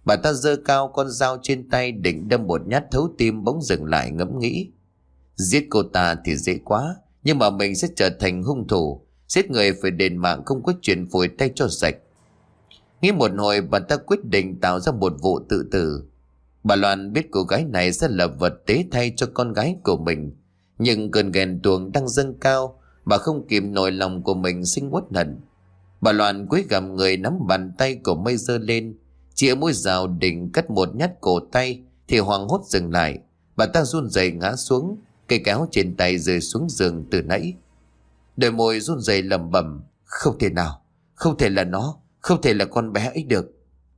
Bà ta giơ cao con dao trên tay định đâm một nhát thấu tim, bỗng dừng lại ngẫm nghĩ. Giết cô ta thì dễ quá, nhưng mà mình sẽ trở thành hung thủ. Giết người phải đền mạng, không có chuyện phủi tay cho sạch. Nghĩ một hồi, bà ta quyết định tạo ra một vụ tự tử. Bà Loan biết cô gái này sẽ là vật tế thay cho con gái của mình, nhưng cơn ghen tuông đang dâng cao, bà không kìm nổi lòng của mình sinh uất hận. Bà Loan cúi gằm người, nắm bàn tay của Mây giơ lên, chĩa mũi dao định cắt một nhát cổ tay thì hoảng hốt dừng lại. Bà ta run rẩy ngã xuống, cây kéo trên tay rơi xuống giường từ nãy. Đôi môi run rẩy lẩm bẩm, không thể nào, không thể là nó, không thể là con bé ấy được.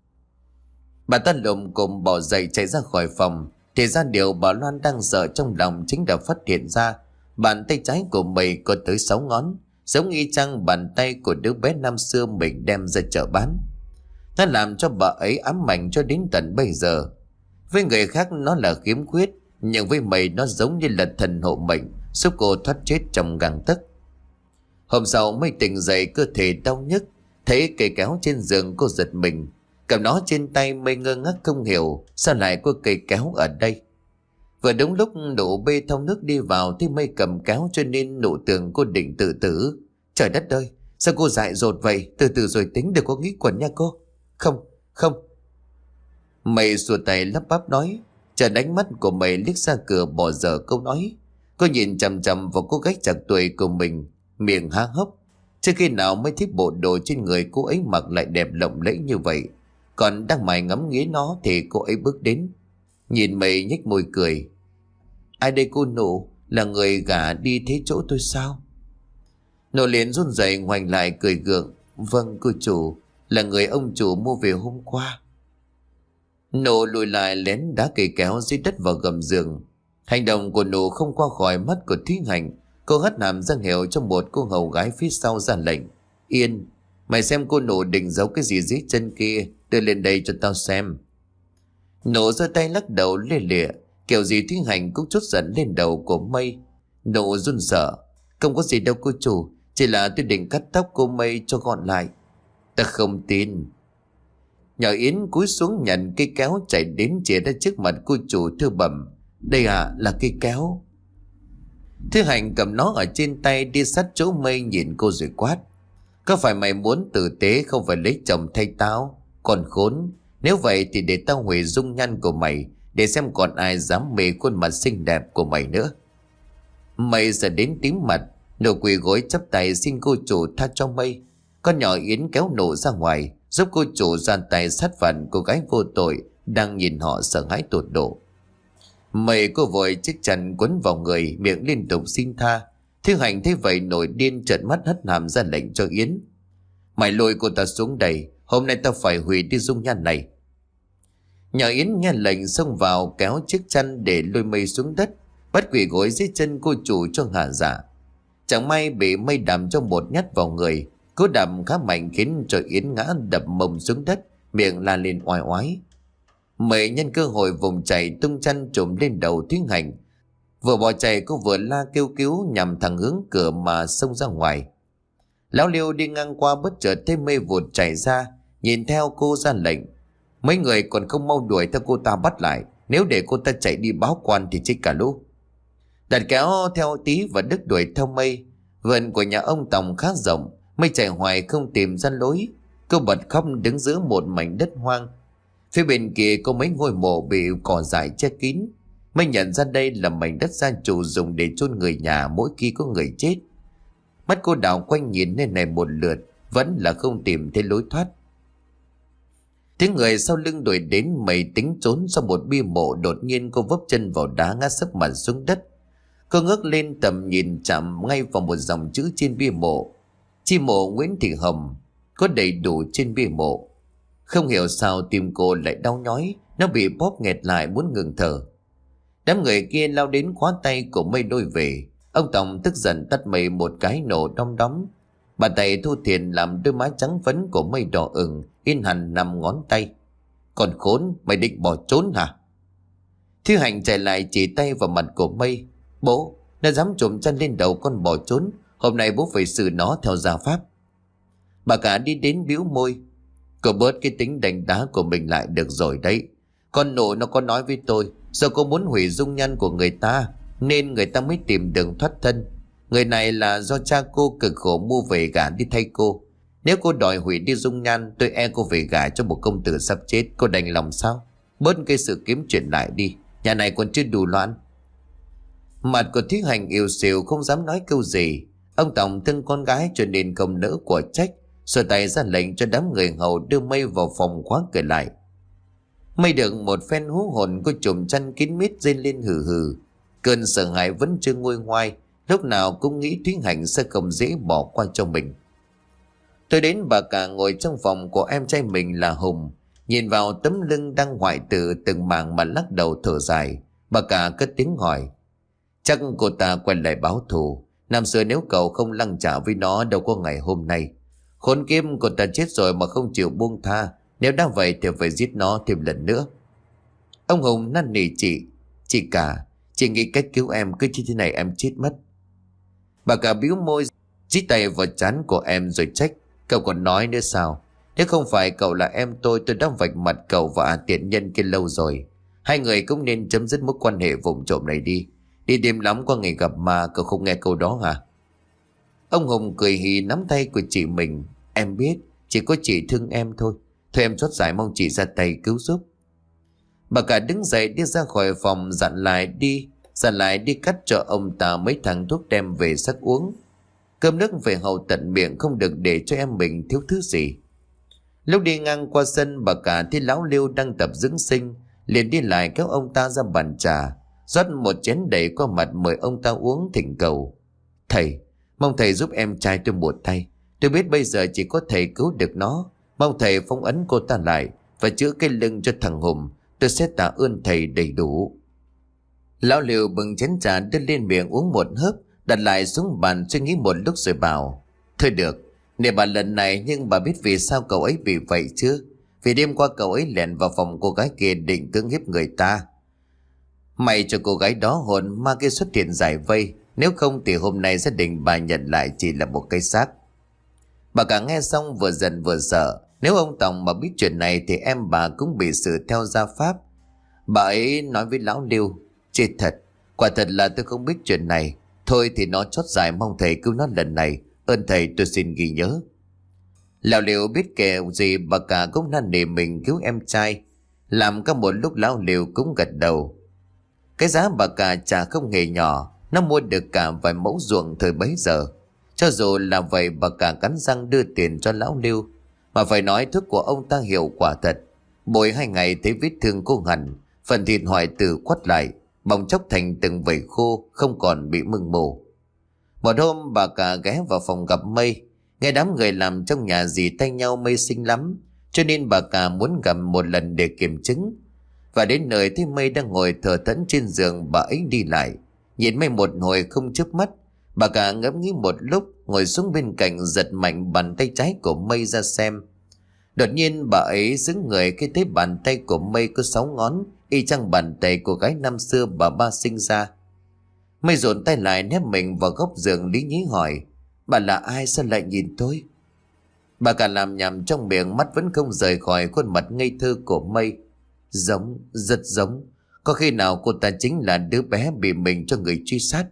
Bà ta lồm cồm bỏ dậy chạy ra khỏi phòng. Thì ra điều bà Loan đang sợ trong lòng chính là phát hiện ra bàn tay trái của Mây có tới sáu ngón, giống y chang bàn tay của đứa bé năm xưa mình đem ra chợ bán. Nó làm cho bà ấy ám ảnh cho đến tận bây giờ. Với người khác nó là khiếm khuyết, nhưng với Mây nó giống như là thần hộ mệnh, giúp cô thoát chết trong gang tấc. Hôm sau Mây tỉnh dậy, cơ thể đau nhức, thấy cây kéo trên giường cô giật mình. Cầm nó trên tay, Mây ngơ ngác không hiểu sao lại có cây kéo ở đây. Vừa đúng lúc nụ bê thau nước đi vào thì Mây cầm kéo cho nên nụ tưởng cô định tự tử. Trời đất ơi, sao cô dại dột vậy? Từ từ rồi tính, đừng có nghĩ quẩn nha cô. Không, không. Mây xua tay lắp bắp nói. Chờ ánh mắt của Mây liếc ra cửa bỏ dở câu nói. Cô nhìn chằm chằm vào cô gái chạc tuổi của mình, miệng há hốc. Trước khi nào Mây thấy bộ đồ trên người cô ấy mặc lại đẹp lộng lẫy như vậy. Còn đang mải ngắm nghía nó thì cô ấy bước đến. Nhìn Mây nhếch môi cười. Ai đây cô Nụ? Là người gả đi thế chỗ tôi sao? Nụ liền run rẩy ngoảnh lại cười gượng. Vâng cô chủ, là người ông chủ mua về hôm qua. Nụ lùi lại lén đá cây kéo dưới đất vào gầm giường. Hành động của Nụ không qua khỏi mắt của Thúy Hạnh. Cô hất hàm răng hiệu cho một cô hầu gái phía sau ra lệnh. Yên, mày xem cô Nụ định giấu cái gì dưới chân kia, đưa lên đây cho tao xem. Nụ giơ tay lắc đầu lê lịa, kiểu gì Thúy Hạnh cũng trút giận lên đầu của Mây. Nụ run sợ. Không có gì đâu cô chủ, chỉ là tôi định cắt tóc cô Mây cho gọn lại. Ta không tin. Nhỏ Yến cúi xuống nhận cây kéo chạy đến chĩa ra trước mặt cô chủ thưa bẩm. Đây à, là cây kéo. Thúy Hạnh cầm nó ở trên tay đi sát chỗ Mây nhìn cô rồi quát. Có phải mày muốn tử tế không phải lấy chồng thay tao? Còn khốn, nếu vậy thì để tao hủy dung nhan của mày, để xem còn ai dám mê khuôn mặt xinh đẹp của mày nữa. Mây giờ đến tím mặt, Nụ quỳ gối chắp tay xin cô chủ tha cho Mây. Con nhỏ Yến kéo Nụ ra ngoài, giúp cô chủ giàn tay sát phạt cô gái vô tội đang nhìn họ sợ hãi tột độ. Mây cô vội chiếc chăn quấn vào người, miệng liên tục xin tha. Thiên Hành thấy vậy nổi điên, trợn mắt hất hàm ra lệnh cho Yến. Mày lôi cô ta xuống đây, hôm nay tao phải hủy đi dung nhan này. Nhỏ Yến nghe lệnh xông vào kéo chiếc chăn để lôi Mây xuống đất, bắt quỳ gối dưới chân cô chủ cho hạ giả. Chẳng may bị Mây đạp cho một nhát vào người, cú đạp khá mạnh khiến cho Yến ngã đập mông xuống đất, miệng la lên oai oái. Mây nhân cơ hội vùng chạy tung chăn trùm lên đầu Thúy Hạnh. Vừa bỏ chạy cô vừa la kêu cứu nhằm thẳng hướng cửa mà xông ra ngoài. Lão Liêu đi ngang qua bất chợt thấy Mây vụt chạy ra, nhìn theo cô ra lệnh. Mấy người còn không mau đuổi theo cô ta bắt lại, nếu để cô ta chạy đi báo quan thì chết cả lũ. Đặt kéo theo Tí và Đức đuổi theo Mây. Vườn của nhà ông Tòng khá rộng, Mây chạy hoài không tìm ra lối. Cô bật khóc đứng giữa một mảnh đất hoang. Phía bên kia có mấy ngôi mộ bị cỏ dại che kín. Mây nhận ra đây là mảnh đất gia chủ dùng để chôn người nhà mỗi khi có người chết. Mắt cô đảo quanh nhìn nơi này một lượt, vẫn là không tìm thấy lối thoát. Tiếng người sau lưng đuổi đến. Mây tính trốn sau một bia mộ, đột nhiên cô vấp chân vào đá ngã sấp mặt xuống đất. Cô ngước lên tầm nhìn chạm ngay vào một dòng chữ trên bia mộ. Chi mộ Nguyễn Thị Hồng, có đầy đủ trên bia mộ. Không hiểu sao tim cô lại đau nhói, nó bị bóp nghẹt lại muốn ngừng thở. Đám người kia lao đến khóa tay của Mây đôi về. Ông Tòng tức giận tắt Mây một cái nổ đom đóm. Bàn tay thu thiền làm đôi má trắng phấn của Mây đỏ ửng, in hẳn năm ngón tay. Còn khốn, mày định bỏ trốn hả? Thúy Hạnh chạy lại chỉ tay vào mặt của Mây. Bố, nó dám trộm chăn lên đầu con bỏ trốn, hôm nay bố phải xử nó theo gia pháp. Bà cả đi đến bĩu môi. Cô bớt cái tính đánh đá của mình lại được rồi đấy. Con nội nó có nói với tôi, do cô muốn hủy dung nhan của người ta nên người ta mới tìm đường thoát thân. Người này là do cha cô cực khổ mua về gả đi thay cô. Nếu cô đòi hủy đi dung nhan, tôi e cô về gả cho một công tử sắp chết. Cô đành lòng sao? Bớt cái sự kiếm chuyện lại đi, nhà này còn chưa đủ loạn. Mặt của Thúy Hạnh yếu xìu không dám nói câu gì. Ông Tổng thương con gái cho nên không nỡ của trách, rồi tay ra lệnh cho đám người hầu đưa Mây vào phòng khóa cửa lại. Mây được một phen hú hồn, cô chùm chăn kín mít rên lên hừ hừ. Cơn sợ hãi vẫn chưa nguôi ngoai, lúc nào cũng nghĩ Thúy Hạnh sẽ không dễ bỏ qua cho mình. Tôi đến bà cả ngồi trong phòng của em trai mình là Hùng, nhìn vào tấm lưng đang hoại tử từng mảng mà lắc đầu thở dài. Bà cả cất tiếng hỏi: chắc cô ta quay lại báo thù. Năm xưa nếu cậu không lăng trả với nó, đâu có ngày hôm nay. Khốn kiếp, cô ta chết rồi mà không chịu buông tha. Nếu đã vậy thì phải giết nó thêm lần nữa. Ông Hùng năn nỉ chị: chị cả, chị nghĩ cách cứu em, cứ như thế này em chết mất. Bà cả bĩu môi, dí tay vào trán của em rồi trách: cậu còn nói nữa sao? Nếu không phải cậu là em tôi, tôi đã vạch mặt cậu và tiện nhân kia lâu rồi. Hai người cũng nên chấm dứt mối quan hệ vụng trộm này đi. Đi đêm lắm qua ngày gặp mà cậu không nghe câu đó hả? Ông Hùng cười hì nắm tay của chị mình: em biết, chỉ có chị thương em thôi. Thôi em chót giải, mong chị ra tay cứu giúp. Bà cả đứng dậy đi ra khỏi phòng, dặn lại đi dặn lại đi cắt cho ông ta mấy thằng thuốc đem về sắc uống. Cơm nước về hầu tận miệng, không được để cho em mình thiếu thứ gì. Lúc đi ngang qua sân, bà cả thấy lão Liêu đang tập dưỡng sinh, liền đi lại kéo ông ta ra bàn trà, rót một chén đầy qua mặt mời ông ta uống, thỉnh cầu: thầy, mong thầy giúp em trai tôi một tay. Tôi biết bây giờ chỉ có thầy cứu được nó. Mong thầy phong ấn cô ta lại và chữa cái lưng cho thằng Hùng. Tôi sẽ tạ ơn thầy đầy đủ. Lão Liêu bưng chén trà đưa lên miệng uống một hớp, đặt lại xuống bàn suy nghĩ một lúc rồi bảo: thôi được, nể bà lần này, nhưng bà biết vì sao cậu ấy bị vậy chứ? Vì đêm qua cậu ấy lẻn vào phòng cô gái kia định cưỡng hiếp người ta. May cho cô gái đó hồn ma kia xuất hiện giải vây, nếu không thì hôm nay gia đình bà nhận lại chỉ là một cái xác. Bà cả nghe xong vừa giận vừa sợ. Nếu ông Tổng mà biết chuyện này thì em bà cũng bị xử theo gia pháp. Bà ấy nói với lão Liêu: chết thật, quả thật là tôi không biết chuyện này. Thôi thì nó chót dài, mong thầy cứu nó lần này. Ơn thầy, tôi xin ghi nhớ. Lão Liêu biết kẻ gì bà cả cũng năn nỉ mình cứu em trai. Làm cả một lúc lão Liêu cũng gật đầu. Cái giá bà cả trả không hề nhỏ, nó mua được cả vài mẫu ruộng thời bấy giờ. Cho dù là vậy, bà cả cắn răng đưa tiền cho lão Liêu. Mà phải nói thuốc của ông ta hiệu quả thật. Bồi hai ngày thấy vết thương cô hẳn, phần thịt hoại tử quắt lại, bong chóc thành từng vảy khô, không còn bị mưng mù. Một hôm bà cả ghé vào phòng gặp Mây. Nghe đám người làm trong nhà dì tay nhau Mây xinh lắm, cho nên bà cả muốn gặp một lần để kiểm chứng. Và đến nơi thấy Mây đang ngồi thờ thẫn trên giường, bà ấy đi lại, nhìn Mây một hồi không chớp mắt. Bà cả ngẫm nghĩ một lúc, ngồi xuống bên cạnh, giật mạnh bàn tay trái của Mây ra xem. Đột nhiên bà ấy sững người khi thấy bàn tay của Mây có sáu ngón, y chang bàn tay của gái năm xưa bà ba sinh ra. Mây dồn tay lại nép mình vào góc giường, lý nhí hỏi: bà là ai, sao lại nhìn tôi? Bà cả làm nhầm trong miệng, mắt vẫn không rời khỏi khuôn mặt ngây thơ của Mây. Giống, rất giống. Có khi nào cô ta chính là đứa bé bị mình cho người truy sát?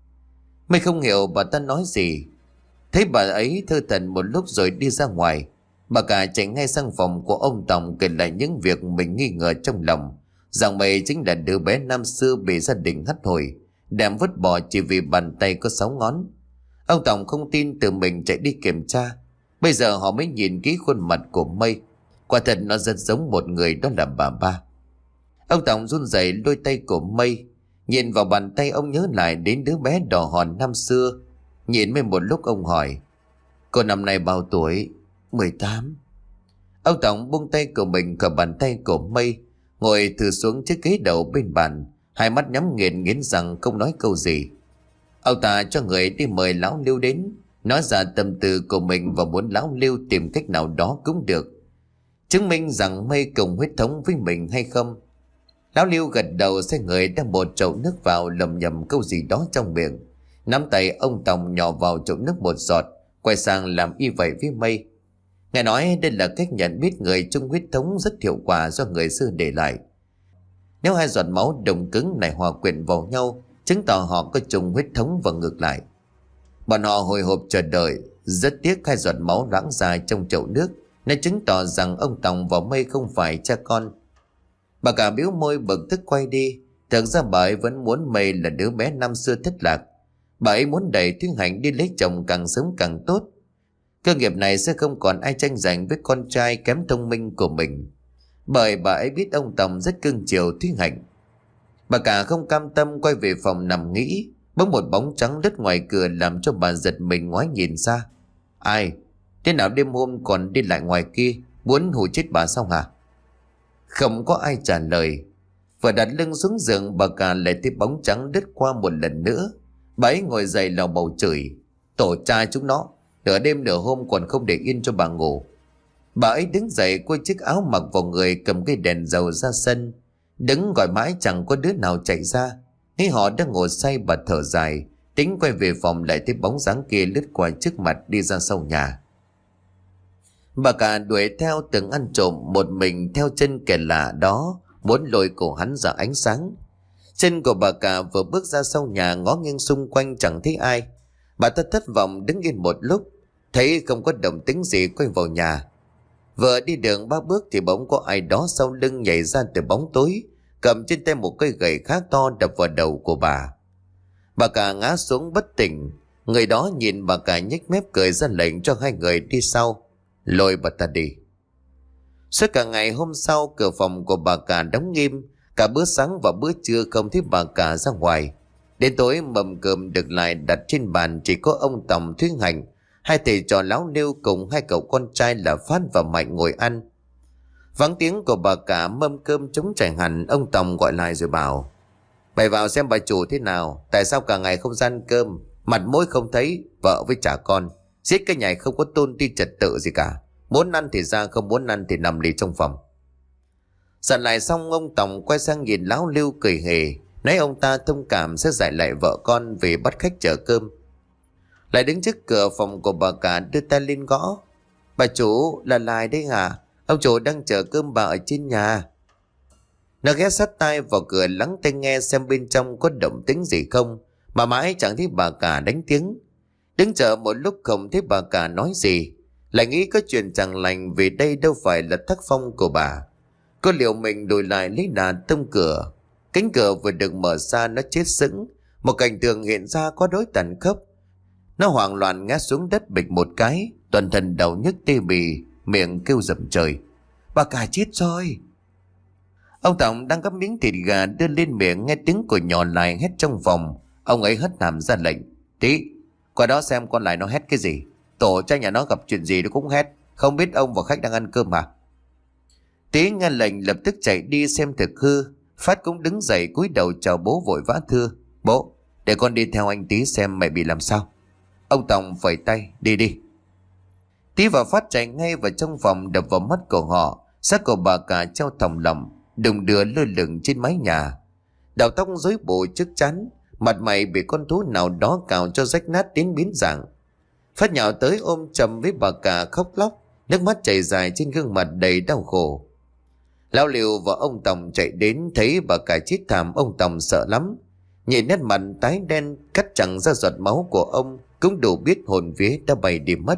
Mây không hiểu bà ta nói gì. Thấy bà ấy thơ thẩn một lúc rồi đi ra ngoài, bà cả chạy ngay sang phòng của ông Tổng, kể lại những việc mình nghi ngờ trong lòng, rằng Mây chính là đứa bé năm xưa bị gia đình hắt hủi, đem vứt bỏ chỉ vì bàn tay có sáu ngón. Ông Tổng không tin, tự mình chạy đi kiểm tra. Bây giờ họ mới nhìn kỹ khuôn mặt của Mây. Quả thật nó rất giống một người, đó là bà ba. Ông Tổng run rẩy đôi tay của Mây. Nhìn vào bàn tay, ông nhớ lại đến đứa bé đỏ hòn năm xưa. Nhìn Mây một lúc, ông hỏi: cô năm nay bao tuổi? mười tám. Ông Tổng buông tay của mình khỏi bàn tay của Mây, ngồi thử xuống chiếc ghế đầu bên bàn, hai mắt nhắm nghiền nghiến răng không nói câu gì. Ông ta cho người đi mời lão Liêu đến, nói ra tâm tư của mình và muốn lão Liêu tìm cách nào đó cũng được, chứng minh rằng Mây cùng huyết thống với mình hay không. Lão Liêu gật đầu, xoay người đem một chậu nước vào, lầm nhầm câu gì đó trong miệng. Nắm tay ông Tổng nhỏ vào chậu nước một giọt, quay sang làm y vậy với Mây. Nghe nói đây là cách nhận biết người chung huyết thống rất hiệu quả do người xưa để lại. Nếu hai giọt máu đồng cứng này hòa quyện vào nhau, chứng tỏ họ có chung huyết thống và ngược lại. Bọn họ hồi hộp chờ đợi. Rất tiếc hai giọt máu loãng ra trong chậu nước, nó chứng tỏ rằng ông Tòng và Mây không phải cha con. Bà cả bĩu môi bực tức quay đi. Thực ra bà ấy vẫn muốn Mây là đứa bé năm xưa thất lạc. Bà ấy muốn đẩy Thúy Hạnh đi lấy chồng càng sớm càng tốt. Cơ nghiệp này sẽ không còn ai tranh giành với con trai kém thông minh của mình, bởi bà ấy biết ông Tòng rất cưng chiều Thúy Hạnh. Bà cả không cam tâm quay về phòng nằm nghĩ. Bỗng một bóng trắng lướt ngoài cửa làm cho bà giật mình ngoái nhìn ra. Ai? Thế nào đêm hôm còn đi lại ngoài kia, muốn hù chết bà sao hả? Không có ai trả lời. Vừa đặt lưng xuống giường, bà cả lại thấy bóng trắng lướt qua một lần nữa. Bà ấy ngồi dậy lầu bầu chửi. Tổ cha chúng nó, nửa đêm nửa hôm còn không để yên cho bà ngủ. Bà ấy đứng dậy quay chiếc áo mặc vào người, cầm cây đèn dầu ra sân. Đứng gọi mãi chẳng có đứa nào chạy ra. Thấy họ đang ngồi say, bà thở dài, tính quay về phòng lại thấy bóng dáng kia lướt qua trước mặt đi ra sau nhà. Bà cả đuổi theo từng ăn trộm một mình theo chân kẻ lạ đó, muốn lôi cổ hắn ra ánh sáng. Chân của bà cả vừa bước ra sau nhà, ngó nghiêng xung quanh chẳng thấy ai. Bà ta thất vọng đứng yên một lúc, thấy không có động tĩnh gì quay vào nhà. Vừa đi đường ba bước thì bỗng có ai đó sau lưng nhảy ra từ bóng tối, cầm trên tay một cây gậy khá to đập vào đầu của bà. Bà cả ngã xuống bất tỉnh. Người đó nhìn bà cả nhếch mép cười ra lệnh cho hai người đi sau, lôi bà ta đi. Suốt cả ngày hôm sau, cửa phòng của bà cả đóng nghiêm. Cả bữa sáng và bữa trưa không thấy bà cả ra ngoài. Đến tối mâm cơm được lại đặt trên bàn, chỉ có ông Tòng, Thúy Hạnh, hai thầy trò láo nêu cùng hai cậu con trai là Phát và Mạnh ngồi ăn. Vắng tiếng của bà cả, mâm cơm trống trải hẳn. Ông Tòng gọi lại rồi bảo: Bày vào xem bà chủ thế nào. Tại sao cả ngày không ra ăn cơm, mặt mũi không thấy, vợ với trả con, giết cái nhà không có tôn ti trật tự gì cả. Muốn ăn thì ra, không muốn ăn thì nằm lì trong phòng. Dặn lại xong, ông Tòng quay sang nhìn Láo Lưu cười hề, nói ông ta thông cảm sẽ dạy lại vợ con vì bắt khách chở cơm. Lại đứng trước cửa phòng của bà cả, đưa tay lên gõ. Bà chủ, là Lại đấy hả? Ông chủ đang chở cơm bà ở trên nhà. Nó ghé sát tai vào cửa lắng tai nghe xem bên trong có động tĩnh gì không, mà mãi chẳng thấy bà cả đánh tiếng. Đứng chờ một lúc không thấy bà cả nói gì, lại nghĩ có chuyện chẳng lành vì đây đâu phải là tác phong của bà. Cô liệu mình đổi lại lấy đà tông cửa. Cánh cửa vừa được mở ra, nó chết sững. Một cảnh tượng hiện ra có đối tàn khốc. Nó hoảng loạn ngã xuống đất bịch một cái, toàn thân đau nhức tê bì, miệng kêu rầm trời. Bà cả chết rồi. Ông Tòng đang gắp miếng thịt gà đưa lên miệng, nghe tiếng của nhỏ Lại hét trong phòng. Ông ấy hất hàm ra lệnh: Tí, qua đó xem con Lại nó hét cái gì. Tổ cha nhà nó gặp chuyện gì nó cũng hét. Không biết ông và khách đang ăn cơm hả? Tí nghe lệnh lập tức chạy đi xem thực hư. Phát cũng đứng dậy cúi đầu chào bố vội vã thưa: Bố, để con đi theo anh Tí xem mày bị làm sao. Ông Tòng phẩy tay: Đi đi. Tí và Phát chạy ngay vào trong phòng, đập vào mắt của họ xác của bà cả treo thòng lọng, đùng đưa lơ lửng trên mái nhà. Đầu tóc rối bù trước trán, mặt mày bị con thú nào đó cào cho rách nát đến biến dạng. Phát nhào tới ôm chầm với bà cả khóc lóc, nước mắt chảy dài trên gương mặt đầy đau khổ. Lão Liều và ông Tòng chạy đến, thấy bà cả chết thảm, ông Tòng sợ lắm. Nhìn nét mặt tái đen cắt chẳng ra giọt máu của ông, cũng đủ biết hồn vía đã bay đi mất.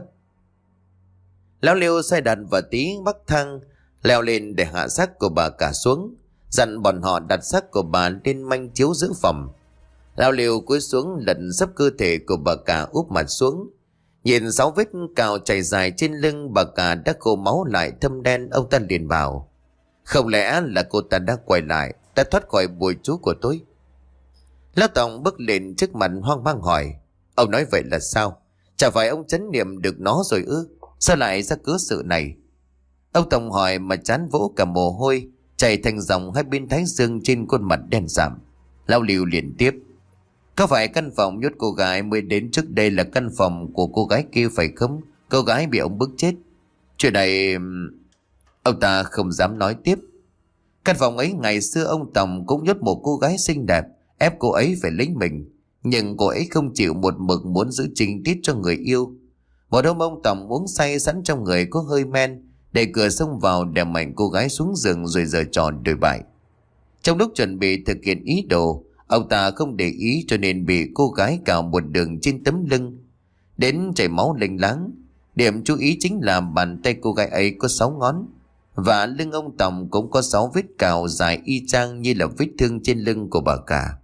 Lão Liêu sai đặt và Tí bắc thang leo lên để hạ xác của bà cả xuống, dặn bọn họ đặt xác của bà lên manh chiếu giữ phòng. Lão Liêu cúi xuống lật sấp cơ thể của bà cả, úp mặt xuống. Nhìn sáu vết cào chảy dài trên lưng bà cả đã khô máu lại thâm đen, ông ta liền bảo: Không lẽ là cô ta đã quay lại, đã thoát khỏi bùi chú của tôi? Lão Tòng bước lên trước mặt hoang mang hỏi: Ông nói vậy là sao? Chả phải ông trấn niệm được nó rồi ư? Sao lại ra cớ sự này? Ông Tòng hỏi mà chán vỗ cả mồ hôi chảy thành dòng hai bên thái dương trên khuôn mặt đen sạm. Lão Liêu liền tiếp: Có phải căn phòng nhốt cô gái mới đến trước đây là căn phòng của cô gái kia phải không? Cô gái bị ông bức chết. Chuyện này... Ông ta không dám nói tiếp. Căn phòng ấy ngày xưa ông Tòng cũng nhốt một cô gái xinh đẹp, ép cô ấy phải lấy mình. Nhưng cô ấy không chịu, một mực muốn giữ trinh tiết cho người yêu. Một hôm ông Tòng uống say, sẵn trong người có hơi men, đẩy cửa xông vào đè mạnh cô gái xuống giường rồi giở trò đồi bại. Trong lúc chuẩn bị thực hiện ý đồ, ông ta không để ý cho nên bị cô gái cào một đường trên tấm lưng đến chảy máu lênh láng. Điểm chú ý chính là bàn tay cô gái ấy có sáu ngón, và lưng ông Tòng cũng có sáu vết cào dài y chang như là vết thương trên lưng của bà cả.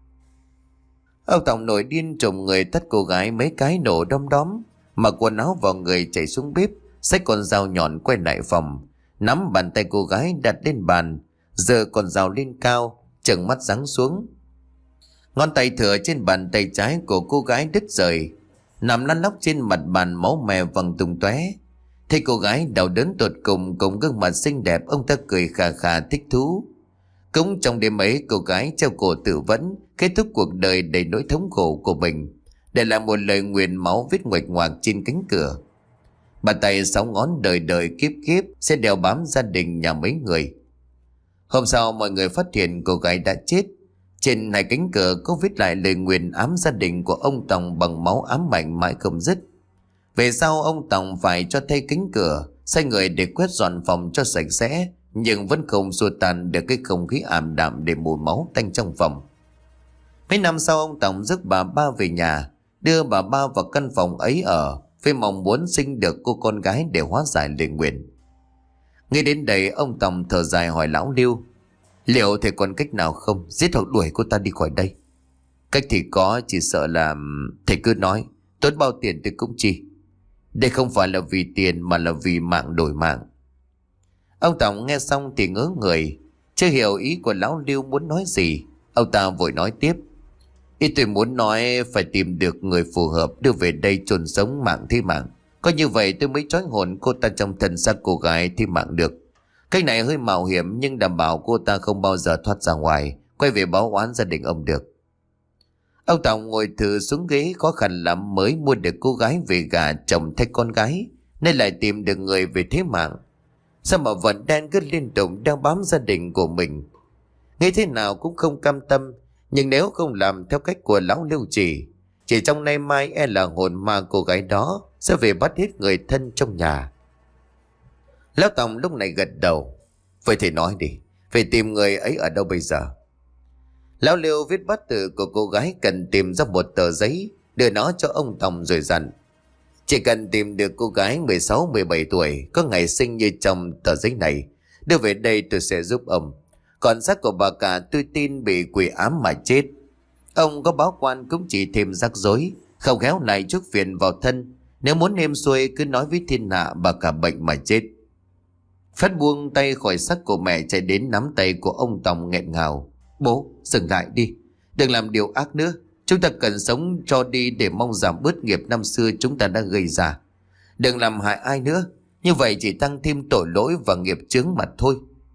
Ông Tòng nổi điên trồm người tát cô gái mấy cái nổ đom đóm, mặc quần áo vào người chạy xuống bếp, xách con dao nhọn quay lại phòng, nắm bàn tay cô gái đặt lên bàn, giơ con dao lên cao, trợn mắt giáng xuống. Ngón tay thừa trên bàn tay trái của cô gái đứt rời, nằm lăn lóc trên mặt bàn, máu me văng tung tóe. Thấy cô gái đau đớn tột cùng cùng gương mặt xinh đẹp, ông ta cười khà khà thích thú. Cũng trong đêm ấy, cô gái treo cổ tự vẫn, kết thúc cuộc đời đầy nỗi thống khổ của mình, để lại một lời nguyền máu viết nguệch ngoạc trên cánh cửa. Bàn tay sáu ngón đời đời kiếp kiếp sẽ đeo bám gia đình nhà mấy người. Hôm sau mọi người phát hiện cô gái đã chết. Trên hai cánh cửa có viết lại lời nguyền ám gia đình của ông Tòng bằng máu ám ảnh mãi không dứt. Về sau ông Tòng phải cho thay cánh cửa, sai người để quét dọn phòng cho sạch sẽ, nhưng vẫn không xua tan được cái không khí ảm đạm để mùi máu tanh trong phòng. Mấy năm sau, ông Tòng rước bà ba về nhà, đưa bà ba vào căn phòng ấy ở, với mong muốn sinh được cô con gái để hóa giải lời nguyền. Nghe đến đây, ông Tòng thở dài hỏi lão Lưu: liệu thầy còn cách nào không, giết hoặc đuổi cô ta đi khỏi đây? Cách thì có, chỉ sợ là thầy cứ nói, tốn bao tiền tôi cũng chi. Đây không phải là vì tiền mà là vì mạng đổi mạng. Ông Tòng nghe xong thì ngớ người, chưa hiểu ý của lão Lưu muốn nói gì. Ông ta vội nói tiếp: ý tôi muốn nói phải tìm được người phù hợp đưa về đây chôn sống, mạng thi mạng. Có như vậy tôi mới trói hồn cô ta trong thân xác cô gái thi mạng được. Cách này hơi mạo hiểm nhưng đảm bảo cô ta không bao giờ thoát ra ngoài, quay về báo oán gia đình ông được. Ông Tòng ngồi thử xuống ghế, khó khăn lắm mới mua được cô gái về gả chồng thay con gái, nên lại tìm được người về thế mạng. Sao mà vẫn đen cứ liên tục đeo bám gia đình của mình. Nghĩ thế nào cũng không cam tâm, nhưng nếu không làm theo cách của lão Lưu chỉ, chỉ trong nay mai e là hồn ma cô gái đó sẽ về bắt hết người thân trong nhà. Lão Tòng lúc này gật đầu: vậy thì nói đi, phải tìm người ấy ở đâu bây giờ? Lão Lưu viết bát tự của cô gái cần tìm ra một tờ giấy, đưa nó cho ông Tòng rồi dặn: chỉ cần tìm được cô gái mười sáu mười bảy tuổi, có ngày sinh như trong tờ giấy này, đưa về đây tôi sẽ giúp ông. Còn xác của bà cả tôi tin bị quỷ ám mà chết. Ông có báo quan cũng chỉ thêm rắc rối, không khéo lại chuốc phiền vào thân. Nếu muốn êm xuôi cứ nói với thiên hạ bà cả bệnh mà chết. Phát buông tay khỏi xác của mẹ, chạy đến nắm tay của ông Tòng nghẹn ngào: bố, dừng lại đi, đừng làm điều ác nữa. Chúng ta cần sống cho đi để mong giảm bớt nghiệp năm xưa chúng ta đã gây ra. Đừng làm hại ai nữa, như vậy chỉ tăng thêm tội lỗi và nghiệp chướng mà thôi.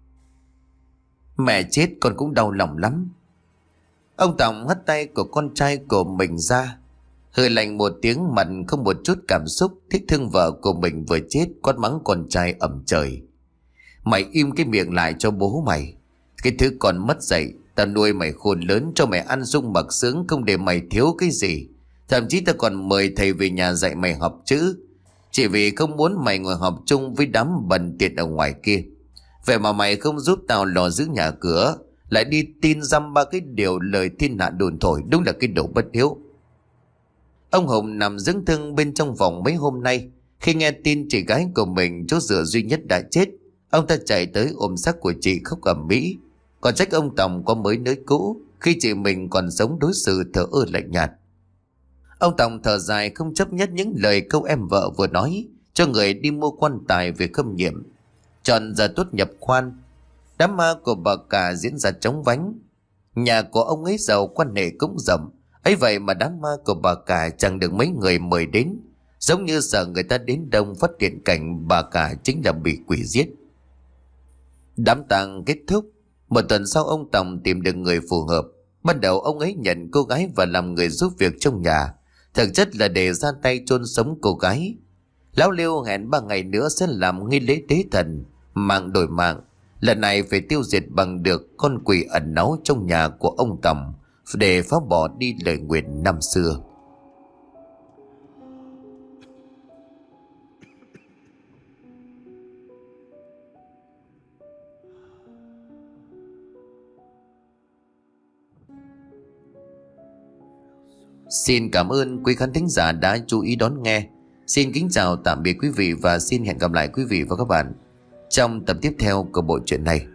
Mẹ chết con cũng đau lòng lắm. Ông Tòng hất tay của con trai của mình ra, hừ lạnh một tiếng, mặt không một chút cảm xúc, thích thương vợ của mình vừa chết, quát mắng con trai ầm trời: mày im cái miệng lại cho bố mày. Cái thứ còn mất dạy, tao nuôi mày khôn lớn, cho mày ăn sung mặc sướng, không để mày thiếu cái gì. Thậm chí tao còn mời thầy về nhà dạy mày học chữ, chỉ vì không muốn mày ngồi học chung với đám bần tiện ở ngoài kia. Vậy mà mày không giúp tao lo giữ nhà cửa, lại đi tin dăm ba cái điều lời thiên hạ đồn thổi, đúng là cái đồ bất hiếu. Ông Hùng nằm dưỡng thương bên trong vòng mấy hôm nay. Khi nghe tin chị gái của mình, chỗ dựa duy nhất, đã chết, ông ta chạy tới ôm xác của chị khóc ầm ĩ. Còn trách ông Tòng có mới nới cũ, khi chị mình còn sống đối xử thờ ơ lạnh nhạt. Ông Tòng thở dài không chấp nhất những lời câu em vợ vừa nói, cho người đi mua quan tài về khâm nghiệm, chọn giờ tốt nhập quan. Đám ma của bà cả diễn ra chóng vánh. Nhà của ông ấy giàu, quan hệ cũng rộng, ấy vậy mà đám ma của bà cả chẳng được mấy người mời đến, giống như sợ người ta đến đông phát hiện cảnh bà cả chính là bị quỷ giết. Đám tang kết thúc. Một tuần sau, ông Tòng tìm được người phù hợp. Ban đầu ông ấy nhận cô gái và làm người giúp việc trong nhà, thực chất là để ra tay chôn sống cô gái. Lão Liêu hẹn ba ngày nữa sẽ làm nghi lễ tế thần, mạng đổi mạng. Lần này phải tiêu diệt bằng được con quỷ ẩn náu trong nhà của ông Tòng, để phá bỏ đi lời nguyền năm xưa. Xin cảm ơn quý khán thính giả đã chú ý đón nghe. Xin kính chào tạm biệt quý vị và xin hẹn gặp lại quý vị và các bạn trong tập tiếp theo của bộ truyện này.